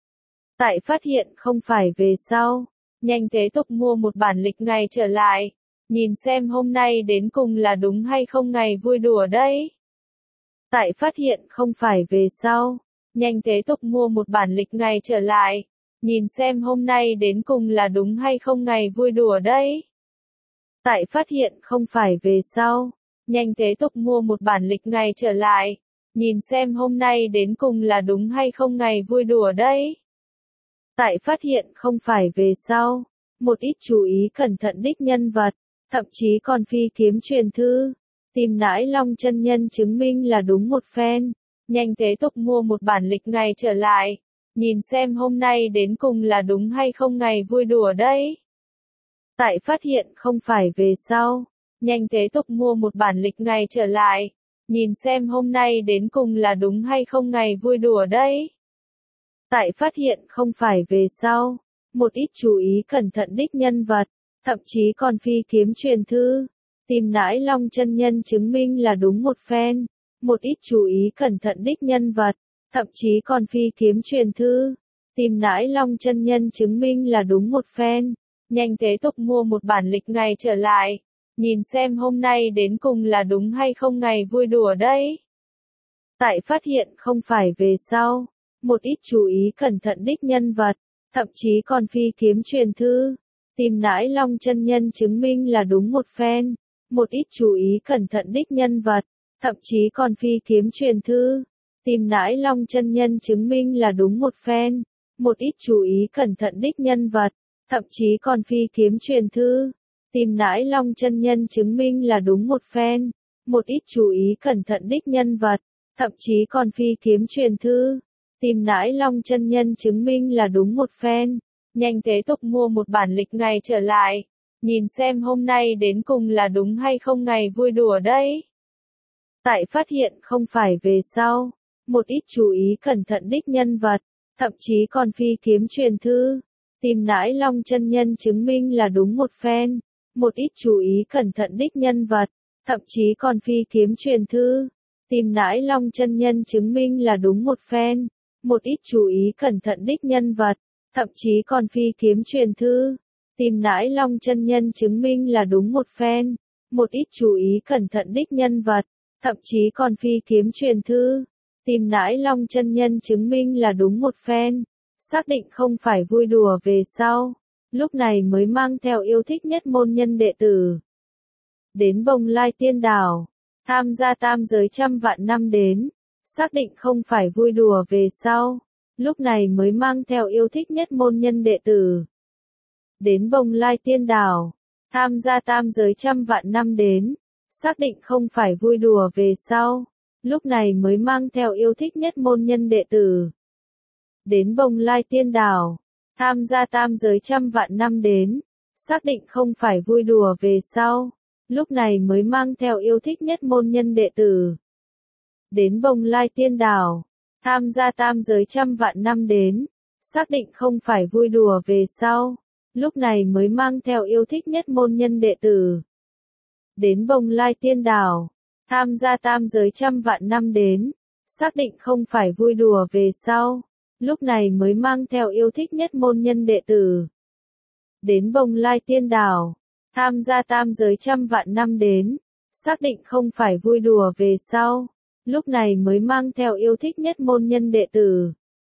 Tại phát hiện không phải về sau. Nhanh thế tục mua một bản lịch ngày trở lại. Nhìn xem hôm nay đến cùng là đúng hay không ngày vui đùa đây. Tại phát hiện không phải về sau. Nhanh thế tục mua một bản lịch ngày trở lại. Nhìn xem hôm nay đến cùng là đúng hay không ngày vui đùa đây. Tại phát hiện không phải về sau. Nhanh thế tục mua một bản lịch ngày trở lại. Nhìn xem hôm nay đến cùng là đúng hay không ngày vui đùa đây. Tại phát hiện không phải về sau. Một ít chú ý cẩn thận đích nhân vật. Thậm chí còn phi kiếm truyền thư. Tìm nãi long chân nhân chứng minh là đúng một phen. Nhanh thế tục mua một bản lịch ngày trở lại. Nhìn xem hôm nay đến cùng là đúng hay không ngày vui đùa đây. Tại phát hiện không phải về sau. Nhanh thế tục mua một bản lịch ngày trở lại. Nhìn xem hôm nay đến cùng là đúng hay không ngày vui đùa đây. Tại phát hiện không phải về sau. một ít chú ý cẩn thận đích nhân vật, thậm chí còn phi thiếm truyền thư, tìm nãi long chân nhân chứng minh là đúng một phen, một ít chú ý cẩn thận đích nhân vật, thậm chí còn phi thiếm truyền thư, tìm nãi long chân nhân chứng minh là đúng một phen, nhanh thế tục mua một bản lịch ngày trở lại, nhìn xem hôm nay đến cùng là đúng hay không ngày vui đùa đấy. Tại phát hiện không phải về sau, một ít chú ý cẩn thận đích nhân vật, thậm chí còn phi thiếm truyền thư, tìm nãi long chân nhân chứng minh là đúng một phen, một ít chú ý cẩn thận đích nhân vật, thậm chí còn phi thiếm truyền thư, tìm nãi long chân nhân chứng minh là đúng một phen, một ít chú ý cẩn thận đích nhân vật, thậm chí còn phi thiếm truyền thư, tìm nãi long chân nhân chứng minh là đúng một phen, một ít chú ý cẩn thận đích nhân vật, thậm chí còn phi thiếm truyền thư, tìm nãi long chân nhân chứng minh là đúng một phen, nhanh thế tục mua một bản lịch ngày trở lại, nhìn xem hôm nay đến cùng là đúng hay không ngày vui đùa đấy. Tại phát hiện không phải về sau, một ít chú ý cẩn thận đích nhân vật, thậm chí còn phi thiếm truyền thư, tìm nãi long chân nhân chứng minh là đúng một phen, một ít chú ý cẩn thận đích nhân vật, thậm chí còn phi thiếm truyền thư, tìm nãi long chân nhân chứng minh là đúng một phen, một ít chú ý cẩn thận đích nhân vật, thậm chí còn phi thiếm truyền thư, tìm nãi long chân nhân chứng minh là đúng một phen, một ít chú ý cẩn thận đích nhân vật, thậm chí còn phi thiếm truyền thư, tìm nãi long chân nhân chứng minh là đúng một phen, xác định không phải vui đùa về sau, lúc này mới mang theo yêu thích nhất môn nhân đệ tử. Đến Bồng Lai Tiên Đảo, tham gia tam giới trăm vạn năm đến, xác định không phải vui đùa về sau, lúc này mới mang theo yêu thích nhất môn nhân đệ tử. Đến Bồng Lai Tiên Đảo, tham gia tam giới trăm vạn năm đến, xác định không phải vui đùa về sau, lúc này mới mang theo yêu thích nhất môn nhân đệ tử. Đến Bồng Lai Tiên Đảo, tham gia tam giới trăm vạn năm đến, xác định không phải vui đùa về sau, lúc này mới mang theo yêu thích nhất môn nhân đệ tử. Đến Bồng Lai Tiên Đảo, tham gia tam giới trăm vạn năm đến, xác định không phải vui đùa về sau, lúc này mới mang theo yêu thích nhất môn nhân đệ tử. Đến Bồng Lai Tiên Đảo, tham gia tam giới trăm vạn năm đến, xác định không phải vui đùa về sau, lúc này mới mang theo yêu thích nhất môn nhân đệ tử. Đến Bồng Lai Tiên Đảo, tham gia tam giới trăm vạn năm đến, xác định không phải vui đùa về sau, lúc này mới mang theo yêu thích nhất môn nhân đệ tử.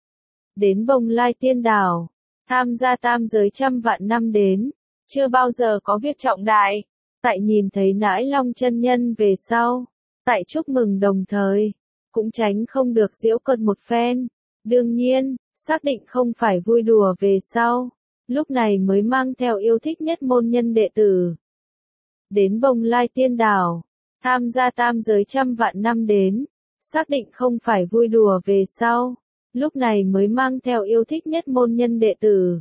Đến Bồng Lai Tiên Đảo, tham gia tam giới trăm vạn năm đến, chưa bao giờ có việc trọng đại, tại nhìn thấy nãi long chân nhân về sau, tại chúc mừng đồng thời, cũng tránh không được giễu cợt một phen, đương nhiên, xác định không phải vui đùa về sau, lúc này mới mang theo yêu thích nhất môn nhân đệ tử. Đến Bồng Lai Tiên Đảo, tham gia tam giới trăm vạn năm đến, xác định không phải vui đùa về sau, lúc này mới mang theo yêu thích nhất môn nhân đệ tử.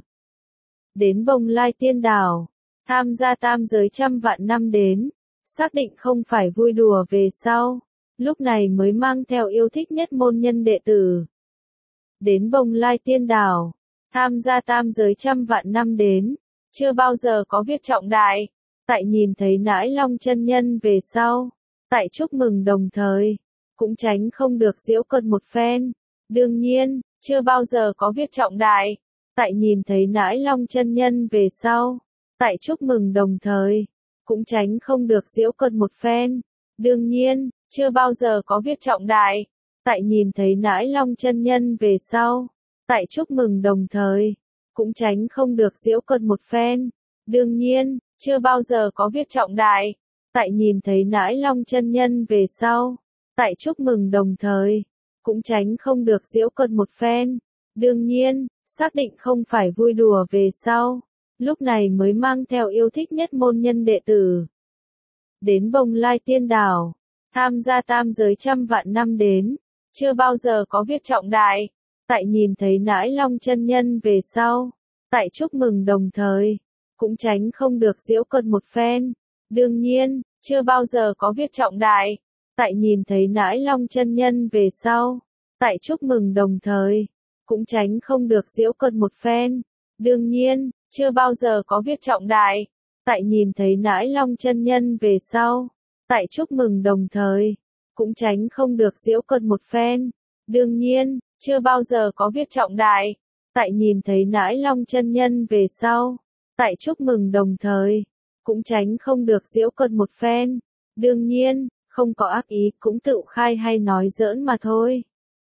Đến Bồng Lai Tiên Đảo, tham gia tam giới trăm vạn năm đến, xác định không phải vui đùa về sau, lúc này mới mang theo yêu thích nhất môn nhân đệ tử. Đến Bồng Lai Tiên Đảo, tham gia tam giới trăm vạn năm đến, chưa bao giờ có việc trọng đại, tại nhìn thấy nãi long chân nhân về sau, tại chúc mừng đồng thời, cũng tránh không được giễu cợt một phen, đương nhiên, chưa bao giờ có việc trọng đại, tại nhìn thấy nãi long chân nhân về sau, tại chúc mừng đồng thời, cũng tránh không được giễu cợt một phen, đương nhiên, chưa bao giờ có việc trọng đại, tại nhìn thấy nãi long chân nhân về sau, tại chúc mừng đồng thời, cũng tránh không được giễu cợt một phen, đương nhiên, chưa bao giờ có việc trọng đại, tại nhìn thấy nãi long chân nhân về sau, tại chúc mừng đồng thời, cũng tránh không được giễu cợt một phen, đương nhiên, xác định không phải vui đùa về sau, lúc này mới mang theo yêu thích nhất môn nhân đệ tử. Đến Bồng Lai Tiên Đảo, tham gia tam giới trăm vạn năm đến, chưa bao giờ có việc trọng đại, tại nhìn thấy nãi long chân nhân về sau, tại chúc mừng đồng thời, cũng tránh không được giễu cợt một phen, đương nhiên, chưa bao giờ có việc trọng đại, tại nhìn thấy nãi long chân nhân về sau, tại chúc mừng đồng thời, cũng tránh không được giễu cợt một phen, Đương nhiên, chưa bao giờ có việc trọng đại. Tại nhìn thấy Nãi Long chân nhân về sau, tại chúc mừng đồng thời, cũng tránh không được giễu cợt một phen. Đương nhiên, chưa bao giờ có việc trọng đại. Tại nhìn thấy Nãi Long chân nhân về sau, tại chúc mừng đồng thời, cũng tránh không được giễu cợt một phen. Đương nhiên, không có ác ý, cũng tự khai hay nói giỡn mà thôi.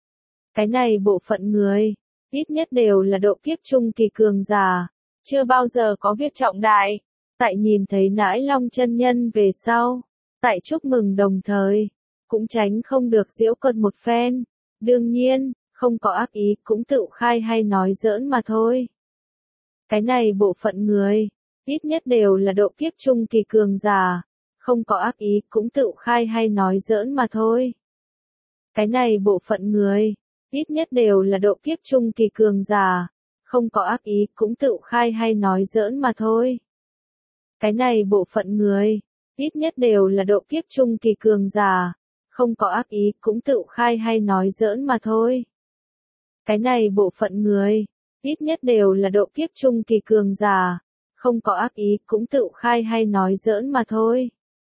Cái này bộ phận người, ít nhất đều là độ kiếp trung kỳ cường giả, chưa bao giờ có việc trọng đại. Tại nhìn thấy Nãi Long chân nhân về sau, tại chúc mừng đồng thời, cũng tránh không được giễu cợt một phen. Đương nhiên, không có ác ý, cũng tự khai hay nói giỡn mà thôi. Cái này bộ phận người, ít nhất đều là độ kiếp trung kỳ cường giả, không có ác ý, cũng tự khai hay nói giỡn mà thôi. Cái này bộ phận người, ít nhất đều là độ kiếp trung kỳ cường giả, không có ác ý, cũng tự khai hay nói giỡn mà thôi. Cái này bộ phận người, ít nhất đều là độ kiếp trung kỳ cường giả, không có ác ý, cũng tự khai hay nói giỡn mà thôi. Cái này bộ phận người, ít nhất đều là độ kiếp trung kỳ cường giả, không có ác ý, cũng tự khai hay nói giỡn mà thôi.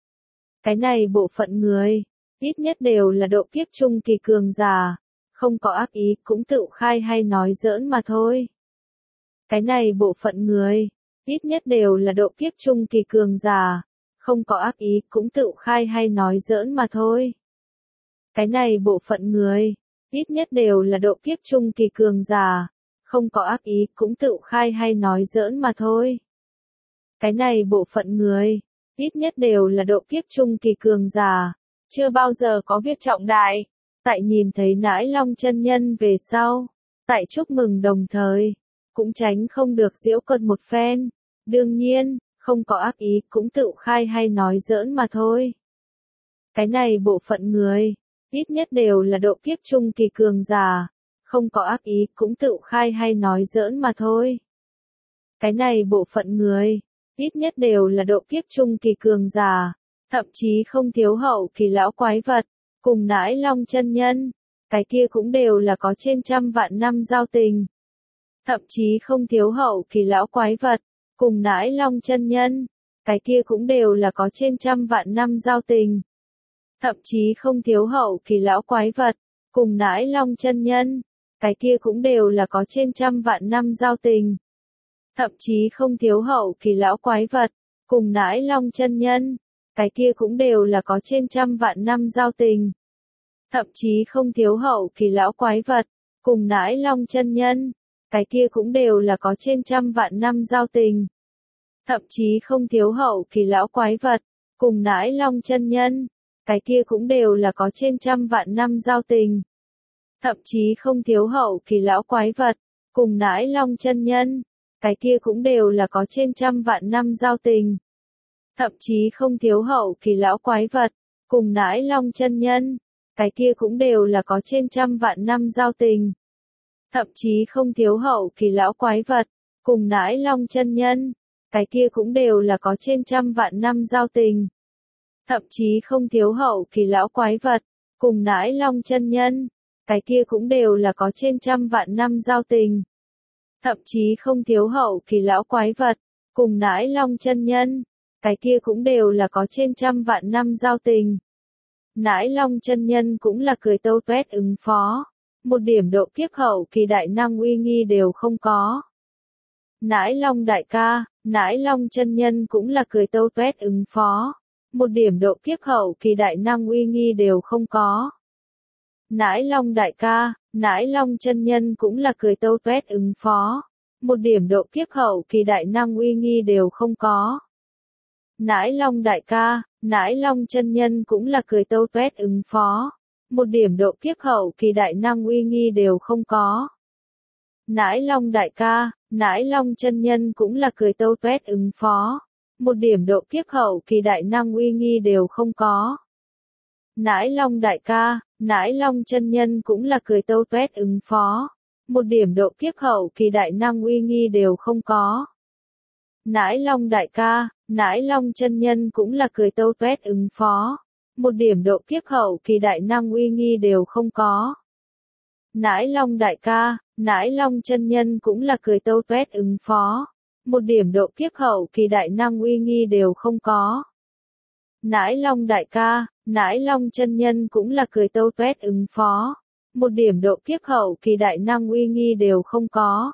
Cái này bộ phận người, ít nhất đều là độ kiếp trung kỳ cường giả, không có ác ý, cũng tự khai hay nói giỡn mà thôi. Cái này bộ phận người, ít nhất đều là độ kiếp trung kỳ cường giả, không có ác ý, cũng tự khai hay nói giỡn mà thôi. Cái này bộ phận người, ít nhất đều là độ kiếp trung kỳ cường giả, không có ác ý, cũng tự khai hay nói giỡn mà thôi. Cái này bộ phận người, ít nhất đều là độ kiếp trung kỳ cường giả, chưa bao giờ có việc trọng đại. Tại nhìn thấy Nãi Long chân nhân về sau, tại chúc mừng đồng thời, cũng tránh không được giễu cợt một phen. Đương nhiên, không có ác ý, cũng tự khai hay nói giỡn mà thôi. Cái này bộ phận người, ít nhất đều là độ kiếp trung kỳ cường giả, không có ác ý, cũng tự khai hay nói giỡn mà thôi. Cái này bộ phận người, ít nhất đều là độ kiếp trung kỳ cường giả, thậm chí không thiếu hậu kỳ lão quái vật, cùng Nãi Long chân nhân, cái kia cũng đều là có trên trăm vạn năm giao tình. Thậm chí không thiếu hậu kỳ lão quái vật, cùng Nãi Long chân nhân, cái kia cũng đều là có trên trăm vạn năm giao tình. Thậm chí không thiếu hậu kỳ lão quái vật, cùng Nãi Long chân nhân, cái kia cũng đều là có trên trăm vạn năm giao tình. Thậm chí không thiếu hậu kỳ lão quái vật, cùng Nãi Long chân nhân, cái kia cũng đều là có trên trăm vạn năm giao tình. Thậm chí không thiếu hậu kỳ lão quái vật, cùng Nãi Long chân nhân, cái kia cũng đều là có trên trăm vạn năm giao tình. Thậm chí không thiếu hậu kỳ lão quái vật, cùng Nãi Long chân nhân, cái kia cũng đều là có trên trăm vạn năm giao tình. Thậm chí không thiếu hậu kỳ lão quái vật, cùng Nãi Long chân nhân, cái kia cũng đều là có trên trăm vạn năm giao tình. Thậm chí không thiếu hậu kỳ lão quái vật, cùng Nãi Long chân nhân, cái kia cũng đều là có trên trăm vạn năm giao tình. Thậm chí không thiếu hậu kỳ lão quái vật, cùng Nãi Long chân nhân, cái kia cũng đều là có trên trăm vạn năm giao tình. Thậm chí không thiếu hậu kỳ lão quái vật, cùng Nãi Long chân nhân, cái kia cũng đều là có trên trăm vạn năm giao tình. Thậm chí không thiếu hậu kỳ lão quái vật, cùng Nãi Long chân nhân, cái kia cũng đều là có trên trăm vạn năm giao tình. Nãi Long chân nhân cũng là cười tâu tuét ứng phó, một điểm độ kiếp hậu kỳ đại năng uy nghi đều không có. Nãi Long đại ca, Nãi Long chân nhân cũng là cười tâu tuét ứng phó, một điểm độ kiếp hậu kỳ đại năng uy nghi đều không có. Nãi Long đại ca, Nãi Long chân nhân cũng là cười tâu tuét ứng phó, một điểm độ kiếp hậu kỳ đại năng uy nghi đều không có. Nãi Long đại ca, Nãi Long chân nhân cũng là cười tâu tuét ứng phó, một điểm độ kiếp hậu kỳ đại năng uy nghi đều không có. Nãi Long đại ca, Nãi Long chân nhân cũng là cười tâu tuét ứng phó, một điểm độ kiếp hậu kỳ đại năng uy nghi đều không có. Nãi Long đại ca, Nãi Long chân nhân cũng là cười tâu tuét ứng phó, một điểm độ kiếp hậu kỳ đại năng uy nghi đều không có. Nãi Long đại ca, Nãi Long chân nhân cũng là cười tâu tuét ứng phó, một điểm độ kiếp hậu kỳ đại năng uy nghi đều không có. Nãi Long đại ca, Nãi Long chân nhân cũng là cười tâu tuét ứng phó. Một điểm độ kiếp hậu kỳ đại năng uy nghi đều không có. Nãi Long đại ca, Nãi Long chân nhân cũng là cười tâu tuét ứng phó. Một điểm độ kiếp hậu kỳ đại năng uy nghi đều không có.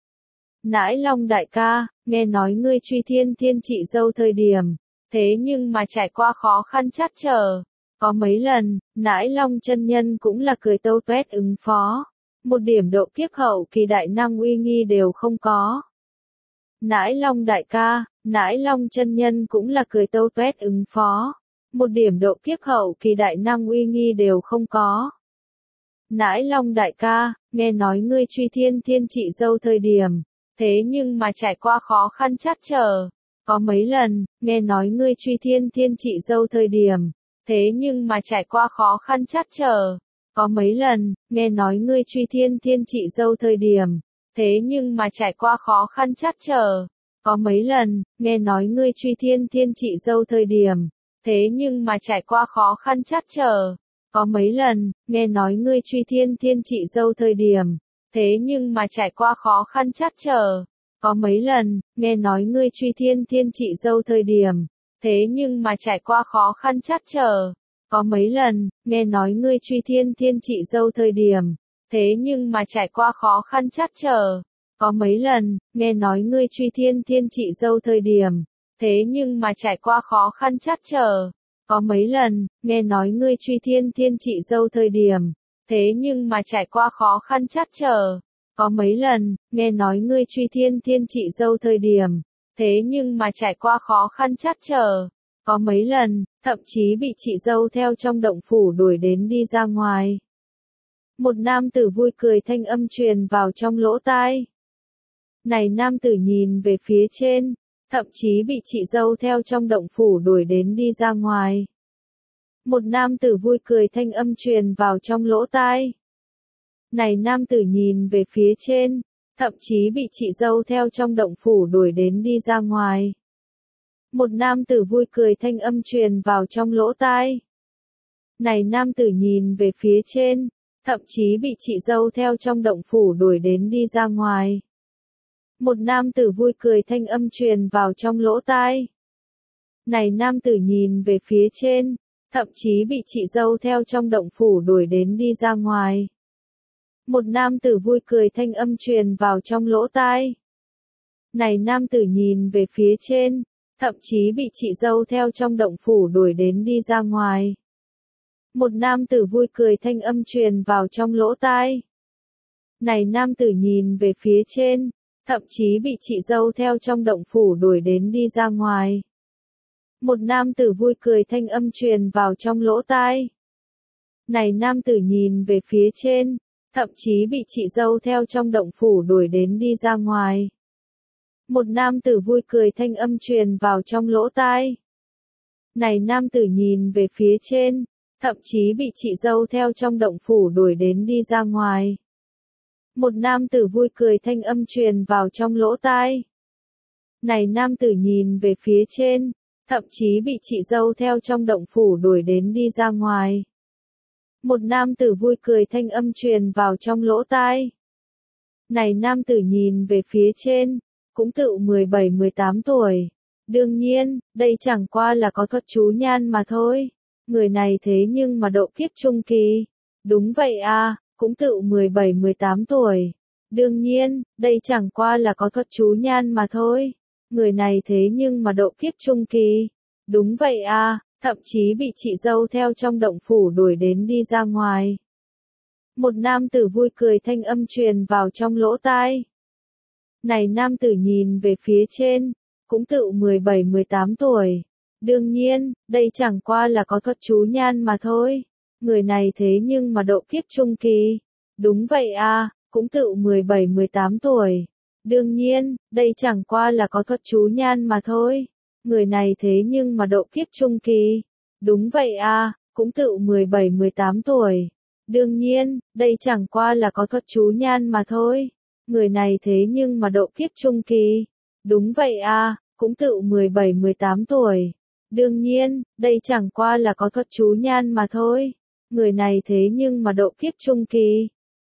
Nãi Long đại ca, nghe nói ngươi truy thiên thiên chị dâu thời điểm, thế nhưng mà trải qua khó khăn trắc trở. Có mấy lần, Nãi Long chân nhân cũng là cười tâu tuét ứng phó. Một điểm độ kiếp hậu kỳ đại năng uy nghi đều không có. Nãi Long đại ca, Nãi Long chân nhân cũng là cười tâu tuét ứng phó. Một điểm độ kiếp hậu kỳ đại năng uy nghi đều không có. Nãi Long đại ca, nghe nói ngươi truy thiên thiên chị dâu thời điểm, thế nhưng mà trải qua khó khăn trắc trở. Có mấy lần, nghe nói ngươi truy thiên thiên chị dâu thời điểm, thế nhưng mà trải qua khó khăn trắc trở. Có mấy lần, nghe nói ngươi truy thiên thiên chị dâu thời điểm, thế nhưng mà trải qua khó khăn trắc trở. Có mấy lần, nghe nói ngươi truy thiên thiên chị dâu thời điểm, thế nhưng mà trải qua khó khăn trắc trở. Có mấy lần, nghe nói ngươi truy thiên thiên chị dâu thời điểm, thế nhưng mà trải qua khó khăn trắc trở. Có mấy lần, nghe nói ngươi truy thiên thiên chị dâu thời điểm, thế nhưng mà trải qua khó khăn trắc trở. Có mấy lần, nghe nói ngươi truy thiên thiên chị dâu thời điểm, thế nhưng mà trải qua khó khăn trắc trở. Có mấy lần, nghe nói ngươi truy thiên thiên chị dâu thời điểm, thế nhưng mà trải qua khó khăn trắc trở. Có mấy lần, nghe nói ngươi truy thiên thiên chị dâu thời điểm, thế nhưng mà trải qua khó khăn trắc trở. Có mấy lần, nghe nói ngươi truy thiên thiên chị dâu thời điểm, thế nhưng mà trải qua khó khăn trắc trở. Có mấy lần, thậm chí bị chị dâu theo trong động phủ đuổi đến đi ra ngoài. Một nam tử vui cười thanh âm truyền vào trong lỗ tai. Này nam tử nhìn về phía trên, thậm chí bị chị dâu theo trong động phủ đuổi đến đi ra ngoài. Một nam tử vui cười thanh âm truyền vào trong lỗ tai. Này nam tử nhìn về phía trên, thậm chí bị chị dâu theo trong động phủ đuổi đến đi ra ngoài. Một nam tử vui cười thanh âm truyền vào trong lỗ tai. Này nam tử nhìn về phía trên, thậm chí bị chị dâu theo trong động phủ đuổi đến đi ra ngoài. Một nam tử vui cười thanh âm truyền vào trong lỗ tai. Này nam tử nhìn về phía trên, thậm chí bị chị dâu theo trong động phủ đuổi đến đi ra ngoài. Một nam tử vui cười thanh âm truyền vào trong lỗ tai. Này nam tử nhìn về phía trên, thậm chí bị chị dâu theo trong động phủ đuổi đến đi ra ngoài. Một nam tử vui cười thanh âm truyền vào trong lỗ tai. Này nam tử nhìn về phía trên, thậm chí bị chị dâu theo trong động phủ đuổi đến đi ra ngoài. Một nam tử vui cười thanh âm truyền vào trong lỗ tai. Này nam tử nhìn về phía trên, thậm chí bị chị dâu theo trong động phủ đuổi đến đi ra ngoài. Một nam tử vui cười thanh âm truyền vào trong lỗ tai. Này nam tử nhìn về phía trên, thậm chí bị chị dâu theo trong động phủ đuổi đến đi ra ngoài. Một nam tử vui cười thanh âm truyền vào trong lỗ tai. Này nam tử nhìn về phía trên, thậm chí bị chị dâu theo trong động phủ đuổi đến đi ra ngoài. Một nam tử vui cười thanh âm truyền vào trong lỗ tai. Này nam tử nhìn về phía trên, cũng tự mười bảy mười tám tuổi. Đương nhiên, đây chẳng qua là có thuật chú nhan mà thôi. Người này thế nhưng mà độ kiếp trung kỳ. Đúng vậy à, cũng tự mười bảy mười tám tuổi. Đương nhiên, đây chẳng qua là có thuật chú nhan mà thôi. Người này thế nhưng mà độ kiếp trung kỳ. Đúng vậy à, thậm chí bị chị dâu theo trong động phủ đuổi đến đi ra ngoài. Một nam tử vui cười thanh âm truyền vào trong lỗ tai. Này nam tử nhìn về phía trên, cũng tự mười bảy mười tám tuổi. Đương nhiên, đây chẳng qua là có thuật chú nhan mà thôi. Người này thế nhưng mà độ kiếp trung kỳ. Đúng vậy à, cũng tự mười bảy mười tám tuổi. Đương nhiên, đây chẳng qua là có thuật chú nhan mà thôi. Người này thế nhưng mà độ kiếp trung kỳ. Đúng vậy à, cũng tự mười bảy mười tám tuổi. Đương nhiên, đây chẳng qua là có thuật chú nhan mà thôi. Người này thế nhưng mà độ kiếp trung kỳ. Đúng vậy à, cũng tự mười bảy mười tám tuổi. Đương nhiên, đây chẳng qua là có thuật chú nhan mà thôi. Người này thế nhưng mà độ kiếp trung kỳ.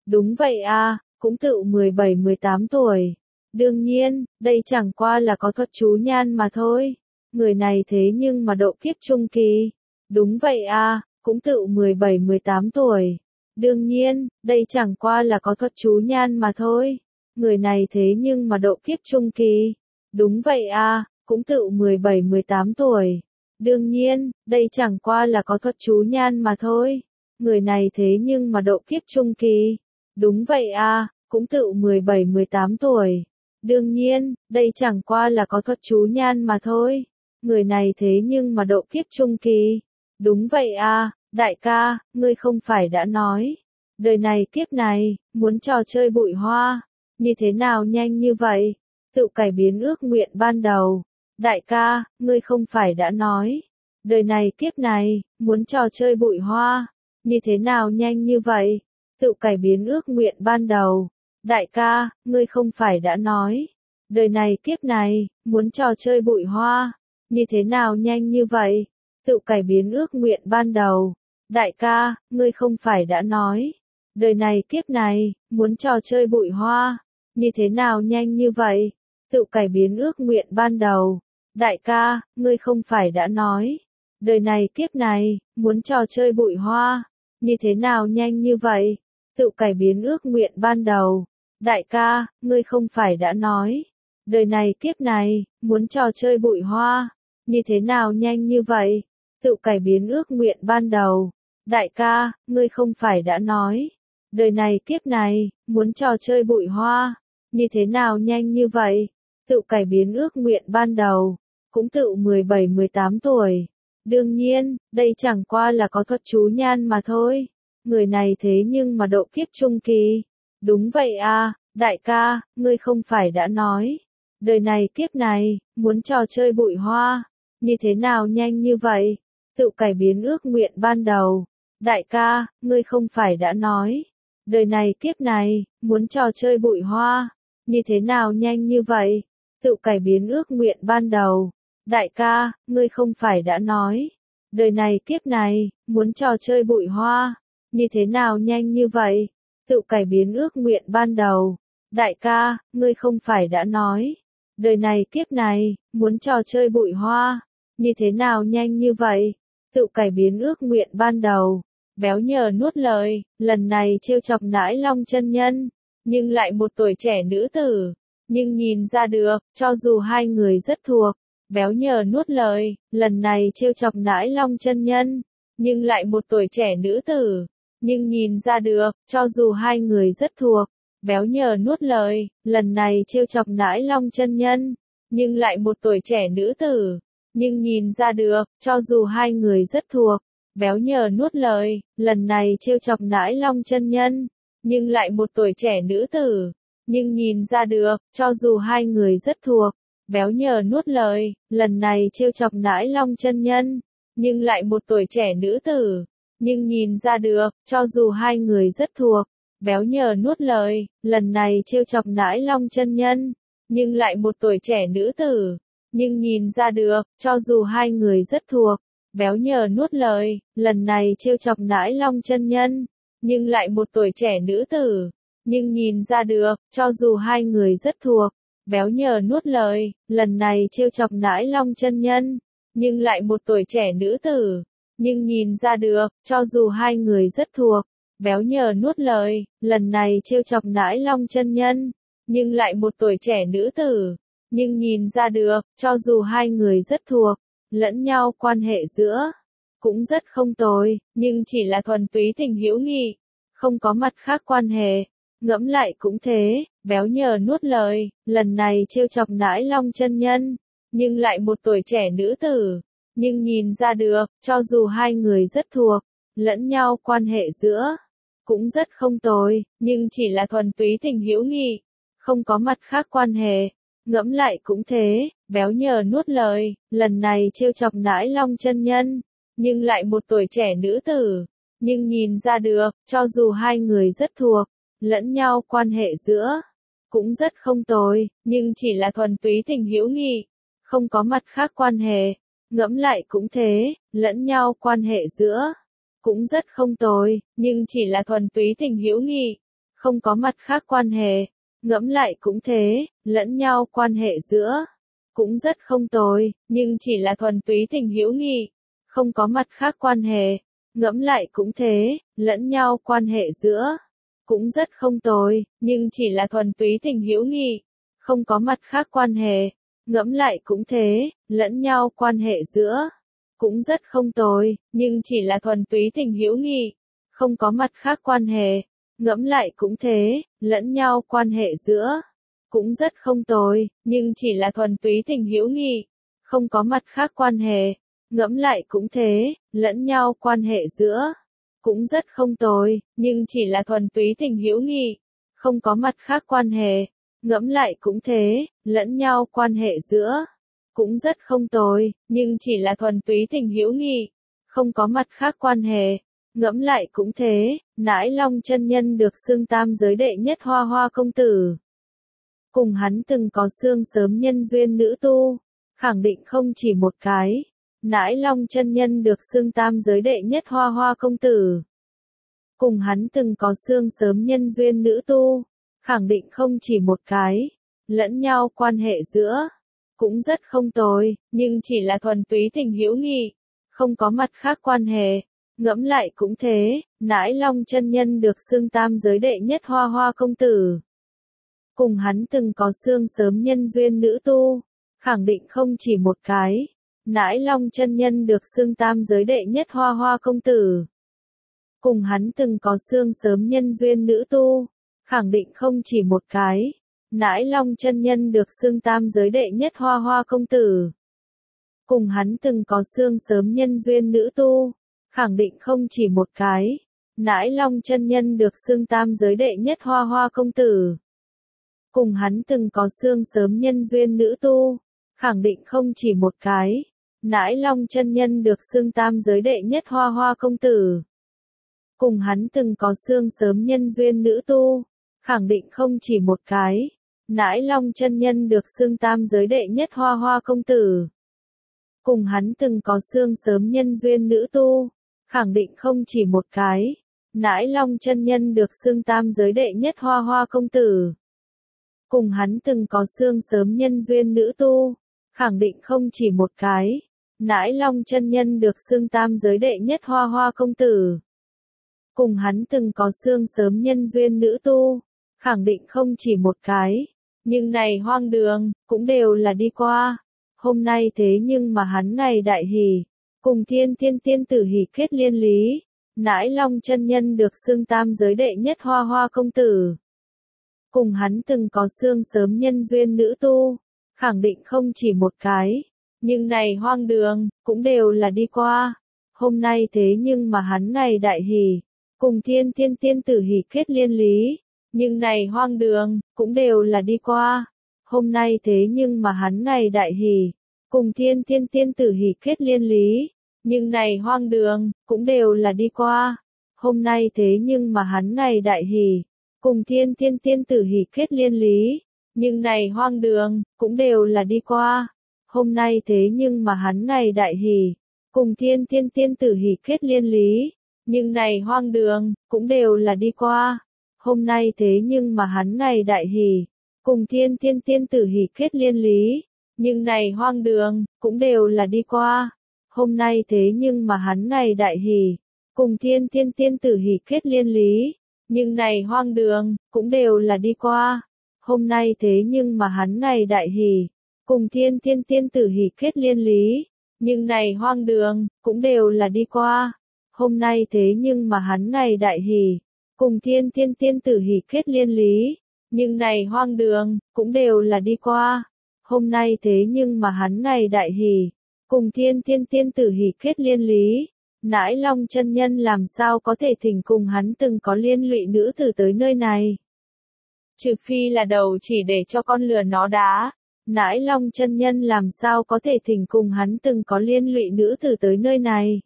Đúng vậy a, cũng tựu mười bảy mười tám tuổi. Đương nhiên, đây chẳng qua là có thuật chú nhan mà thôi. Người này thế nhưng mà độ kiếp trung kỳ. Đúng vậy a, cũng tựu mười bảy mười tám tuổi. Đương nhiên, đây chẳng qua là có thuật chú nhan mà thôi. Người này thế nhưng mà độ kiếp trung kỳ. Đúng vậy a, cũng tựu mười bảy mười tám tuổi. Đương nhiên, đây chẳng qua là có thuật chú nhan mà thôi. Người này thế nhưng mà độ kiếp trung kỳ. Đúng vậy a, cũng tựu mười bảy mười tám tuổi. Đương nhiên, đây chẳng qua là có thuật chú nhan mà thôi. Người này thế nhưng mà độ kiếp trung kỳ. Đúng vậy a, đại ca, ngươi không phải đã nói. Đời này kiếp này, muốn trò chơi bụi hoa. Như thế nào nhanh như vậy? Tự cải biến ước nguyện ban đầu. Đại ca, ngươi không phải đã nói. Đời này kiếp này, muốn trò chơi bụi hoa. Như thế nào nhanh như vậy? Tự cải biến ước nguyện ban đầu. Đại ca, ngươi không phải đã nói. Đời này kiếp này, muốn trò chơi bụi hoa. Như thế nào nhanh như vậy? Tự cải biến ước nguyện ban đầu. Đại ca, ngươi không phải đã nói. Đời này kiếp này, muốn trò chơi bụi hoa. Như thế nào nhanh như vậy? Tự cải biến ước nguyện ban đầu. Đại ca, ngươi không phải đã nói. Đời này kiếp này, muốn trò chơi bụi hoa. Như thế nào nhanh như vậy? Tự cải biến ước nguyện ban đầu. Đại ca, ngươi không phải đã nói. Đời này kiếp này, muốn trò chơi bụi hoa. Như thế nào nhanh như vậy? Tự cải biến ước nguyện ban đầu. Đại ca, ngươi không phải đã nói. Đời này kiếp này, muốn trò chơi bụi hoa. Như thế nào nhanh như vậy? Tự cải biến ước nguyện ban đầu. Cũng tự mười bảy mười tám tuổi. Đương nhiên, đây chẳng qua là có thuật chú nhan mà thôi. Người này thế nhưng mà độ kiếp trung kỳ. Đúng vậy a, đại ca, ngươi không phải đã nói. Đời này kiếp này, muốn trò chơi bụi hoa. Như thế nào nhanh như vậy? Tự cải biến ước nguyện ban đầu. Đại ca, ngươi không phải đã nói. Đời này kiếp này, muốn trò chơi bụi hoa. Như thế nào nhanh như vậy? Tự cải biến ước nguyện ban đầu. Đại ca, ngươi không phải đã nói. Đời này kiếp này, muốn trò chơi bụi hoa. Như thế nào nhanh như vậy? Tự cải biến ước nguyện ban đầu. Đại ca, ngươi không phải đã nói. Đời này kiếp này, muốn trò chơi bụi hoa. Như thế nào nhanh như vậy? Tự cải biến ước nguyện ban đầu. Béo nhờ nuốt lời, lần này trêu chọc nãi long chân nhân. Nhưng lại một tuổi trẻ nữ tử. Nhưng nhìn ra được, cho dù hai người rất thuộc. Béo nhờ nuốt lời, lần này trêu chọc nãi long chân nhân. Nhưng lại một tuổi trẻ nữ tử. Nhưng nhìn ra được, cho dù hai người rất thuộc. Béo nhờ nuốt lời, lần này trêu chọc nãi long chân nhân. Nhưng lại một tuổi trẻ nữ tử. Nhưng nhìn ra được, cho dù hai người rất thuộc. Béo nhờ nuốt lời, lần này trêu chọc nãi long chân nhân. Nhưng lại một tuổi trẻ nữ tử. Nhưng nhìn ra được, cho dù hai người rất thuộc. Béo nhờ nuốt lời, lần này trêu chọc nãi long chân nhân. Nhưng lại một tuổi trẻ nữ tử. Nhưng nhìn ra được, cho dù hai người rất thuộc. Béo nhờ nuốt lời, lần này trêu chọc nãi long chân nhân. Nhưng lại một tuổi trẻ nữ tử. Nhưng nhìn ra được, cho dù hai người rất thuộc. Béo nhờ nuốt lời, lần này trêu chọc nãi long chân nhân. Nhưng lại một tuổi trẻ nữ tử. Nhưng nhìn ra được, cho dù hai người rất thuộc. Béo nhờ nuốt lời, lần này trêu chọc nãi long chân nhân. Nhưng lại một tuổi trẻ nữ tử. Nhưng nhìn ra được, cho dù hai người rất thuộc. Béo nhờ nuốt lời, lần này trêu chọc nãi long chân nhân. Nhưng lại một tuổi trẻ nữ tử. Nhưng nhìn ra được, cho dù hai người rất thuộc. Lẫn nhau quan hệ giữa. Cũng rất không tồi, nhưng chỉ là thuần túy tình hữu nghị. Không có mặt khác quan hệ. Ngẫm lại cũng thế, béo nhờ nuốt lời, lần này trêu chọc nãi long chân nhân. Nhưng lại một tuổi trẻ nữ tử. Nhưng nhìn ra được, cho dù hai người rất thuộc. Lẫn nhau quan hệ giữa. Cũng rất không tồi, nhưng chỉ là thuần túy tình hữu nghị. Không có mặt khác quan hệ. Ngẫm lại cũng thế, béo nhờ nuốt lời, lần này trêu chọc nãi long chân nhân. Nhưng lại một tuổi trẻ nữ tử. Nhưng nhìn ra được, cho dù hai người rất thuộc. Lẫn nhau quan hệ giữa. Cũng rất không tồi, nhưng chỉ là thuần túy tình hữu nghị. Không có mặt khác quan hệ. Ngẫm lại cũng thế, lẫn nhau quan hệ giữa. Cũng rất không tồi, nhưng chỉ là thuần túy tình hữu nghị. không có mặt khác quan hệ. Ngẫm lại cũng thế, lẫn nhau quan hệ giữa cũng rất không tồi, nhưng chỉ là thuần túy tình hữu nghị, không có mặt khác quan hệ. Ngẫm lại cũng thế, lẫn nhau quan hệ giữa cũng rất không tồi, nhưng chỉ là thuần túy tình hữu nghị, không có mặt khác quan hệ. Ngẫm lại cũng thế, lẫn nhau quan hệ giữa cũng rất không tồi, nhưng chỉ là thuần túy tình hữu nghị, không có mặt khác quan hệ. Ngẫm lại cũng thế, lẫn nhau quan hệ giữa cũng rất không tồi, nhưng chỉ là thuần túy tình hữu nghị, không có mặt khác quan hệ. Ngẫm lại cũng thế, lẫn nhau quan hệ giữa cũng rất không tồi, nhưng chỉ là thuần túy tình hữu nghị, không có mặt khác quan hệ. Ngẫm lại cũng thế, lẫn nhau quan hệ giữa cũng rất không tồi, nhưng chỉ là thuần túy tình hữu nghị, không có mặt khác quan hệ. Ngẫm lại cũng thế, Nãi Long chân nhân được xưng tam giới đệ nhất hoa hoa công tử. Cùng hắn từng có xương sớm nhân duyên nữ tu, khẳng định không chỉ một cái. Nãi Long chân nhân được xưng tam giới đệ nhất hoa hoa công tử. Cùng hắn từng có xương sớm nhân duyên nữ tu, khẳng định không chỉ một cái. Lẫn nhau quan hệ giữa cũng rất không tồi, nhưng chỉ là thuần túy tình hữu nghị, không có mặt khác quan hệ. Ngẫm lại cũng thế, Nãi Long chân nhân được xưng tam giới đệ nhất hoa hoa công tử. Cùng hắn từng có xương sớm nhân duyên nữ tu, khẳng định không chỉ một cái. Nãi Long chân nhân được xưng tam giới đệ nhất hoa hoa công tử. Cùng hắn từng có xương sớm nhân duyên nữ tu, khẳng định không chỉ một cái. Nãi Long chân nhân được xưng tam giới đệ nhất hoa hoa công tử. Cùng hắn từng có xương sớm nhân duyên nữ tu, khẳng định không chỉ một cái. Nãi Long chân nhân được xưng tam giới đệ nhất hoa hoa công tử. Cùng hắn từng có xương sớm nhân duyên nữ tu, khẳng định không chỉ một cái. Nãi Long chân nhân được xưng tam giới đệ nhất hoa hoa công tử. Cùng hắn từng có xương sớm nhân duyên nữ tu, khẳng định không chỉ một cái. Nãi Long chân nhân được xưng tam giới đệ nhất hoa hoa công tử. Cùng hắn từng có xương sớm nhân duyên nữ tu, khẳng định không chỉ một cái. Nãi Long chân nhân được xưng tam giới đệ nhất hoa hoa công tử. Cùng hắn từng có xương sớm nhân duyên nữ tu, khẳng định không chỉ một cái. Nãi Long chân nhân được xưng tam giới đệ nhất hoa hoa công tử. Cùng hắn từng có xương sớm nhân duyên nữ tu, khẳng định không chỉ một cái. Nhưng này hoang đường, cũng đều là đi qua. Hôm nay thế nhưng mà hắn ngày đại hỷ, cùng thiên thiên tiên tử hỷ kết liên lý. Nãi Long chân nhân được xưng tam giới đệ nhất hoa hoa công tử. Cùng hắn từng có xương sớm nhân duyên nữ tu, khẳng định không chỉ một cái. Nhưng này hoang đường, cũng đều là đi qua. Hôm nay thế nhưng mà hắn ngày đại hỷ, cùng thiên thiên tiên tử hỷ kết liên lý. Nhưng này hoang đường, cũng đều là đi qua. Hôm nay thế nhưng mà hắn ngày đại hỷ, cùng thiên thiên tiên tử hỷ kết liên lý. Nhưng này hoang đường, cũng đều là đi qua. Hôm nay thế nhưng mà hắn ngày đại hỷ, cùng thiên thiên tiên tử hỷ kết liên lý. Nhưng này hoang đường, cũng đều là đi qua. Hôm nay thế nhưng mà hắn ngày đại hỷ, cùng thiên thiên tiên tử hỷ kết liên lý. Nhưng này hoang đường, cũng đều là đi qua. Hôm nay thế nhưng mà hắn ngày đại hỷ, cùng thiên thiên tiên tử hỷ kết liên lý. Nhưng này hoang đường, cũng đều là đi qua. Hôm nay thế nhưng mà hắn ngày đại hỷ, cùng thiên thiên tiên tử hỷ kết liên lý. Nhưng này hoang đường, cũng đều là đi qua. Hôm nay thế nhưng mà hắn ngày đại hỷ, cùng thiên thiên tiên tử hỷ kết liên lý. Nhưng này hoang đường, cũng đều là đi qua. Hôm nay thế nhưng mà hắn ngày đại hỷ, cùng thiên thiên tiên tử hỷ kết liên lý. Nhưng này hoang đường, cũng đều là đi qua. Hôm nay thế nhưng mà hắn ngày đại hỷ, cùng thiên thiên tiên tử hỷ kết liên lý. Nãi Long chân nhân làm sao có thể thỉnh cùng hắn từng có liên lụy nữ tử tới nơi này. Trừ phi là đầu chỉ để cho con lừa nó đá. Nãi Long chân nhân làm sao có thể thỉnh cùng hắn từng có liên lụy nữ tử tới nơi này.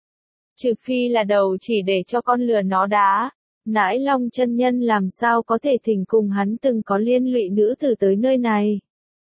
Trừ phi là đầu chỉ để cho con lừa nó đá. Nãi Long chân nhân làm sao có thể thỉnh cùng hắn từng có liên lụy nữ tử tới nơi này.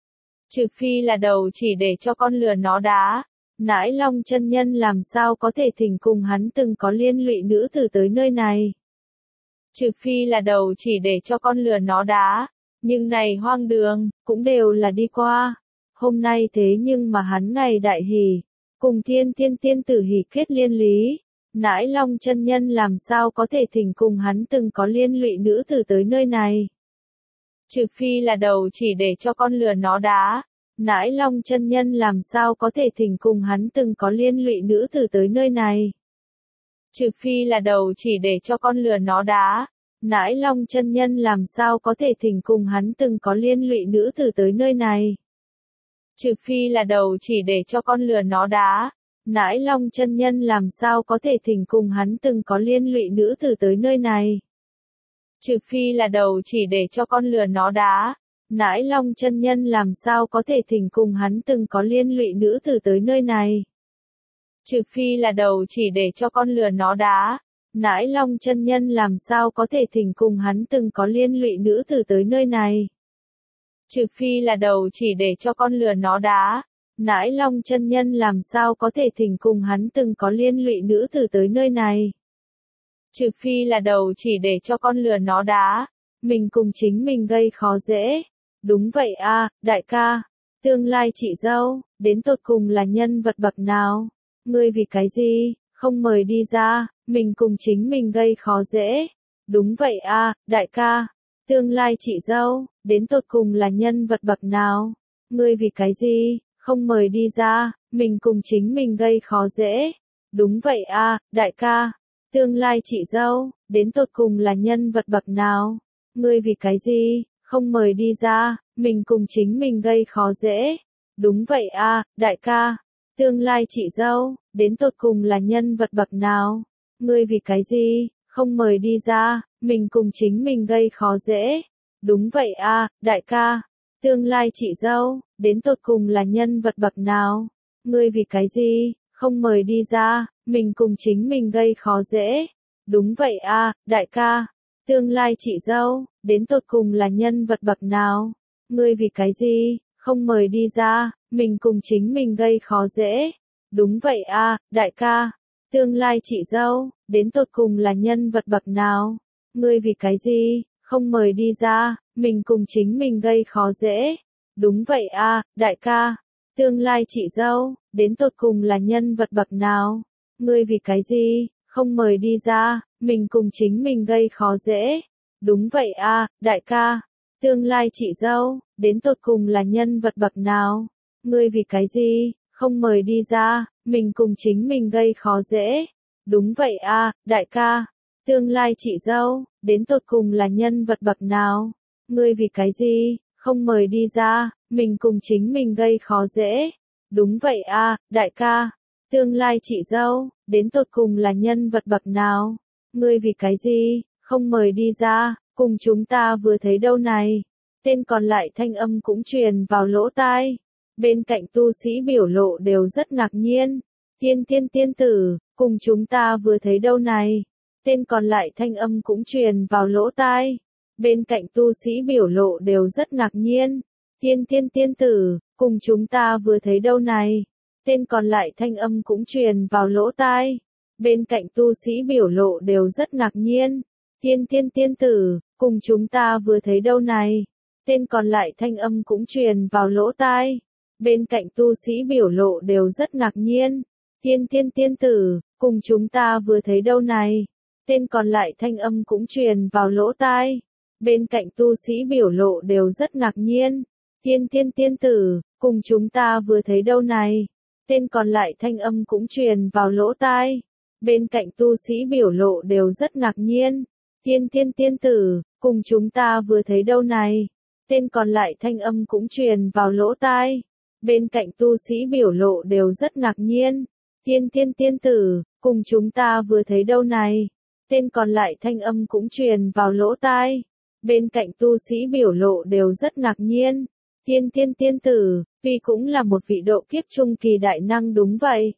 Trừ phi là đầu chỉ để cho con lừa nó đá. Nãi Long chân nhân làm sao có thể thỉnh cùng hắn từng có liên lụy nữ tử tới nơi này. Trừ phi là đầu chỉ để cho con lừa nó đá. Nhưng này hoang đường, cũng đều là đi qua. Hôm nay thế nhưng mà hắn ngày đại hỷ, cùng thiên thiên tiên tử hỷ kết liên lý. Nãi Long chân nhân làm sao có thể thỉnh cùng hắn từng có liên lụy nữ tử tới nơi này. Trừ phi là đầu chỉ để cho con lừa nó đá. Nãi Long chân nhân làm sao có thể thỉnh cùng hắn từng có liên lụy nữ tử tới nơi này. Trừ phi là đầu chỉ để cho con lừa nó đá. Nãi Long chân nhân làm sao có thể thỉnh cùng hắn từng có liên lụy nữ tử tới nơi này. Trừ phi là đầu chỉ để cho con lừa nó đá. Nãi Long chân nhân làm sao có thể thỉnh cùng hắn từng có liên lụy nữ tử tới nơi này. Trừ phi là đầu chỉ để cho con lừa nó đá. Nãi Long chân nhân làm sao có thể thỉnh cùng hắn từng có liên lụy nữ tử tới nơi này. Trừ phi là đầu chỉ để cho con lừa nó đá. Nãi Long chân nhân làm sao có thể thỉnh cùng hắn từng có liên lụy nữ tử tới nơi này. Trừ phi là đầu chỉ để cho con lừa nó đá. Nãi Long chân nhân làm sao có thể thỉnh cùng hắn từng có liên lụy nữ tử tới nơi này. Trừ phi là đầu chỉ để cho con lừa nó đá. Mình cùng chính mình gây khó dễ. Đúng vậy a, đại ca. Tương lai chị dâu, đến tột cùng là nhân vật bậc nào? Ngươi vì cái gì, không mời đi ra, mình cùng chính mình gây khó dễ. Đúng vậy a, đại ca. Tương lai chị dâu, đến tột cùng là nhân vật bậc nào? Ngươi vì cái gì, không mời đi ra, mình cùng chính mình gây khó dễ. Đúng vậy a, đại ca. Tương lai chị dâu, đến tột cùng là nhân vật bậc nào? Ngươi vì cái gì, không mời đi ra, mình cùng chính mình gây khó dễ. Đúng vậy a, đại ca. Tương lai chị dâu, đến tột cùng là nhân vật bậc nào? Ngươi vì cái gì, không mời đi ra, mình cùng chính mình gây khó dễ. Đúng vậy a, đại ca. Tương lai chị dâu, đến tột cùng là nhân vật bậc nào? Ngươi vì cái gì, không mời đi ra, mình cùng chính mình gây khó dễ. Đúng vậy a, đại ca. Tương lai chị dâu, đến tột cùng là nhân vật bậc nào? Ngươi vì cái gì, không mời đi ra, mình cùng chính mình gây khó dễ. Đúng vậy a, đại ca. Tương lai chị dâu, đến tột cùng là nhân vật bậc nào? Ngươi vì cái gì, không mời đi ra, mình cùng chính mình gây khó dễ. Đúng vậy a, đại ca. Tương lai chị dâu, đến tột cùng là nhân vật bậc nào? Ngươi vì cái gì, không mời đi ra, mình cùng chính mình gây khó dễ. Đúng vậy a, đại ca. Tương lai chị dâu, đến tột cùng là nhân vật bậc nào? Ngươi vì cái gì, không mời đi ra, mình cùng chính mình gây khó dễ. Đúng vậy a, đại ca. Tương lai chị dâu, đến tột cùng là nhân vật bậc nào? Ngươi vì cái gì, không mời đi ra, mình cùng chính mình gây khó dễ. Đúng vậy a, đại ca. Tương lai chị dâu, đến tột cùng là nhân vật bậc nào? Ngươi vì cái gì, không mời đi ra, cùng chúng ta vừa thấy đâu này. Tên còn lại thanh âm cũng truyền vào lỗ tai. Bên cạnh tu sĩ biểu lộ đều rất ngạc nhiên. Thiên thiên tiên tử, cùng chúng ta vừa thấy đâu này. Tên còn lại thanh âm cũng truyền vào lỗ tai. Bên cạnh tu sĩ biểu lộ đều rất ngạc nhiên. Thiên thiên tiên tử, cùng chúng ta vừa thấy đâu này. Tên còn lại thanh âm cũng truyền vào lỗ tai. Bên cạnh tu sĩ biểu lộ đều rất ngạc nhiên. Thiên thiên tiên tử, cùng chúng ta vừa thấy đâu này. Tên còn lại thanh âm cũng truyền vào lỗ tai. Bên cạnh tu sĩ biểu lộ đều rất ngạc nhiên. Thiên thiên tiên tử, cùng chúng ta vừa thấy đâu này. Tên còn lại thanh âm cũng truyền vào lỗ tai. Bên cạnh tu sĩ biểu lộ đều rất ngạc nhiên. Thiên thiên tiên tử, cùng chúng ta vừa thấy đâu này. Tên còn lại thanh âm cũng truyền vào lỗ tai. Bên cạnh tu sĩ biểu lộ đều rất ngạc nhiên. Thiên thiên tiên tử, cùng chúng ta vừa thấy đâu này. Tên còn lại thanh âm cũng truyền vào lỗ tai. Bên cạnh tu sĩ biểu lộ đều rất ngạc nhiên. Thiên thiên tiên tử, cùng chúng ta vừa thấy đâu này. Tên còn lại thanh âm cũng truyền vào lỗ tai. Bên cạnh tu sĩ biểu lộ đều rất ngạc nhiên. Thiên thiên tiên tử, tuy cũng là một vị độ kiếp trung kỳ đại năng đúng vậy.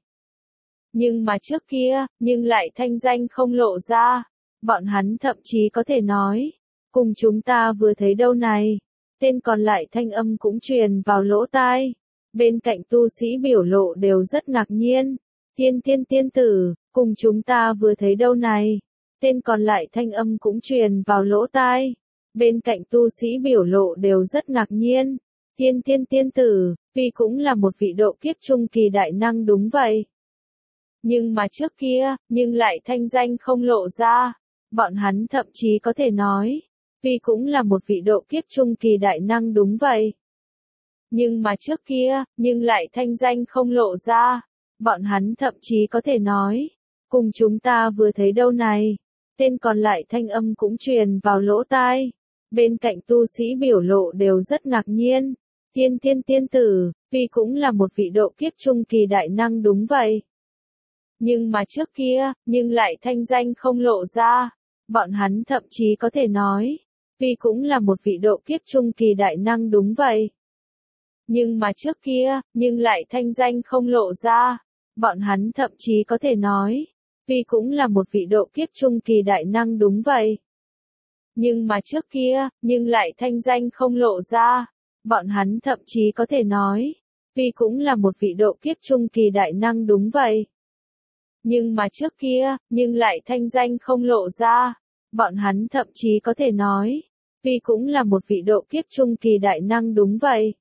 Nhưng mà trước kia, nhưng lại thanh danh không lộ ra. Bọn hắn thậm chí có thể nói. Cùng chúng ta vừa thấy đâu này. Tên còn lại thanh âm cũng truyền vào lỗ tai. Bên cạnh tu sĩ biểu lộ đều rất ngạc nhiên. Thiên thiên tiên tử, cùng chúng ta vừa thấy đâu này. Tên còn lại thanh âm cũng truyền vào lỗ tai. Bên cạnh tu sĩ biểu lộ đều rất ngạc nhiên. Tiên tiên tiên tử, tuy cũng là một vị độ kiếp trung kỳ đại năng đúng vậy. Nhưng mà trước kia, nhưng lại thanh danh không lộ ra. Bọn hắn thậm chí có thể nói, tuy cũng là một vị độ kiếp trung kỳ đại năng đúng vậy. Nhưng mà trước kia, nhưng lại thanh danh không lộ ra. Bọn hắn thậm chí có thể nói, cùng chúng ta vừa thấy đâu này. Tên còn lại thanh âm cũng truyền vào lỗ tai. Bên cạnh tu sĩ biểu lộ đều rất ngạc nhiên. Tiên tiên tiên tử, tuy cũng là một vị độ kiếp trung kỳ đại năng đúng vậy. Nhưng mà trước kia, nhưng lại thanh danh không lộ ra. Bọn hắn thậm chí có thể nói, tuy cũng là một vị độ kiếp trung kỳ đại năng đúng vậy. Nhưng mà trước kia, nhưng lại thanh danh không lộ ra. Bọn hắn thậm chí có thể nói, tuy cũng là một vị độ kiếp trung kỳ đại năng đúng vậy. Nhưng mà trước kia, nhưng lại thanh danh không lộ ra. Bọn hắn thậm chí có thể nói, tuy cũng là một vị độ kiếp trung kỳ đại năng đúng vậy. Nhưng mà trước kia, nhưng lại thanh danh không lộ ra. Bọn hắn thậm chí có thể nói, tuy cũng là một vị độ kiếp trung kỳ đại năng đúng vậy.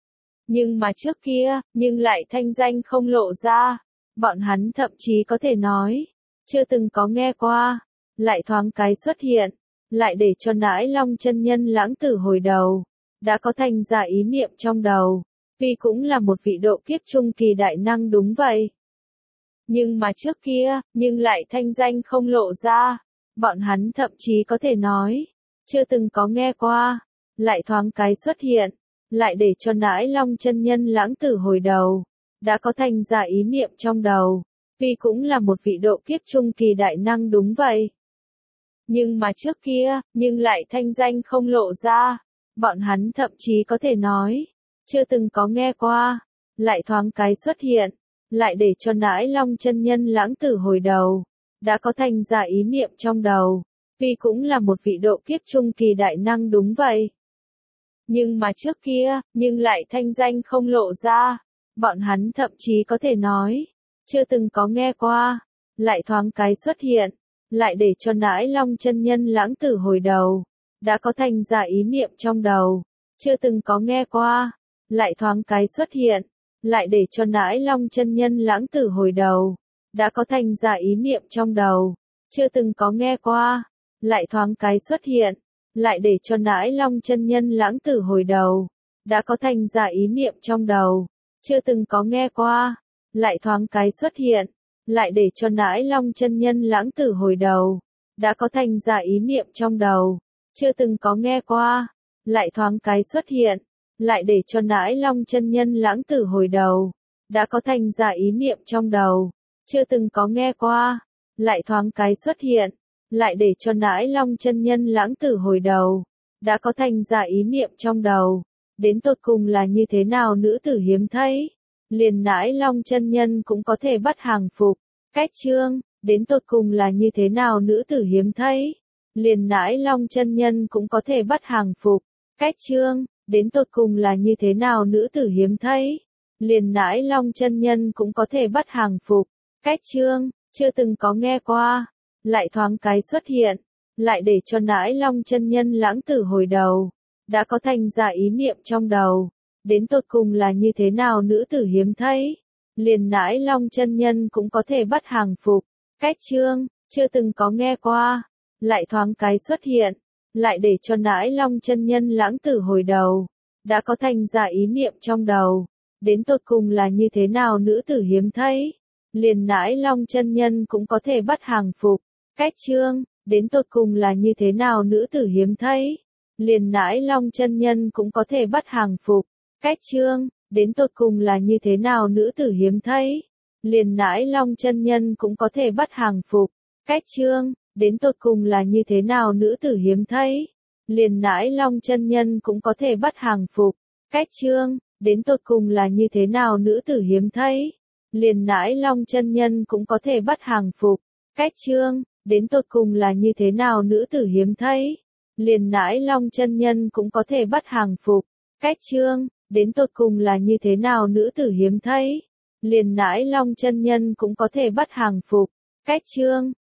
Nhưng mà trước kia, nhưng lại thanh danh không lộ ra. Bọn hắn thậm chí có thể nói, chưa từng có nghe qua, lại thoáng cái xuất hiện, lại để cho Nãi Long chân nhân lãng tử hồi đầu, đã có thành ra ý niệm trong đầu, tuy cũng là một vị độ kiếp trung kỳ đại năng đúng vậy. Nhưng mà trước kia, nhưng lại thanh danh không lộ ra, bọn hắn thậm chí có thể nói, chưa từng có nghe qua, lại thoáng cái xuất hiện, lại để cho Nãi Long chân nhân lãng tử hồi đầu, đã có thành ra ý niệm trong đầu, tuy cũng là một vị độ kiếp trung kỳ đại năng đúng vậy. Nhưng mà trước kia, nhưng lại thanh danh không lộ ra, bọn hắn thậm chí có thể nói, chưa từng có nghe qua, lại thoáng cái xuất hiện, lại để cho Nãi Long chân nhân lãng tử hồi đầu, đã có thành ra ý niệm trong đầu, tuy cũng là một vị độ kiếp trung kỳ đại năng đúng vậy. Nhưng mà trước kia, nhưng lại thanh danh không lộ ra, bọn hắn thậm chí có thể nói, chưa từng có nghe qua, lại thoáng cái xuất hiện, lại để cho Nãi Long chân nhân lãng tử hồi đầu, đã có thành ra ý niệm trong đầu, chưa từng có nghe qua, lại thoáng cái xuất hiện, lại để cho Nãi Long chân nhân lãng tử hồi đầu, đã có thành ra ý niệm trong đầu, chưa từng có nghe qua, lại thoáng cái xuất hiện, lại để cho Nãi Long chân nhân lãng tử hồi đầu, đã có thành ra ý niệm trong đầu, chưa từng có nghe qua, lại thoáng cái xuất hiện, lại để cho Nãi Long chân nhân lãng tử hồi đầu, đã có thành ra ý niệm trong đầu, chưa từng có nghe qua, lại thoáng cái xuất hiện, lại để cho Nãi Long chân nhân lãng tử hồi đầu, đã có thành ra ý niệm trong đầu, chưa từng có nghe qua, lại thoáng cái xuất hiện, lại để cho Nãi Long chân nhân lãng tử hồi đầu, đã có thành ra ý niệm trong đầu, đến tột cùng là như thế nào nữ tử hiếm thấy, liền Nãi Long chân nhân cũng có thể bắt hàng phục, cách chương, đến tột cùng là như thế nào nữ tử hiếm thấy, liền Nãi Long chân nhân cũng có thể bắt hàng phục, cách chương, đến tột cùng là như thế nào nữ tử hiếm thấy, liền Nãi Long chân nhân cũng có thể bắt hàng phục, cách chương, chưa từng có nghe qua, lại thoáng cái xuất hiện, lại để cho Nãi Long chân nhân lãng tử hồi đầu, đã có thành ra ý niệm trong đầu, đến tột cùng là như thế nào nữ tử hiếm thấy, liền Nãi Long chân nhân cũng có thể bắt hàng phục, cách chương, chưa từng có nghe qua, lại thoáng cái xuất hiện, lại để cho Nãi Long chân nhân lãng tử hồi đầu, đã có thành ra ý niệm trong đầu, đến tột cùng là như thế nào nữ tử hiếm thấy, liền Nãi Long chân nhân cũng có thể bắt hàng phục, cách chương, đến tột cùng là như thế nào nữ tử hiếm thấy, liền Nãi Long chân nhân cũng có thể bắt hàng phục, cách chương, đến tột cùng là như thế nào nữ tử hiếm thấy, liền Nãi Long chân nhân cũng có thể bắt hàng phục, cách chương, đến tột cùng là như thế nào nữ tử hiếm thấy, liền Nãi Long chân nhân cũng có thể bắt hàng phục, cách chương, đến tột cùng là như thế nào nữ tử hiếm thấy, liền Nãi Long chân nhân cũng có thể bắt hàng phục, cách chương, đến tột cùng là như thế nào nữ tử hiếm thấy, liền Nãi Long chân nhân cũng có thể bắt hàng phục, cách chương, đến tột cùng là như thế nào nữ tử hiếm thấy, liền Nãi Long chân nhân cũng có thể bắt hàng phục, cách chương,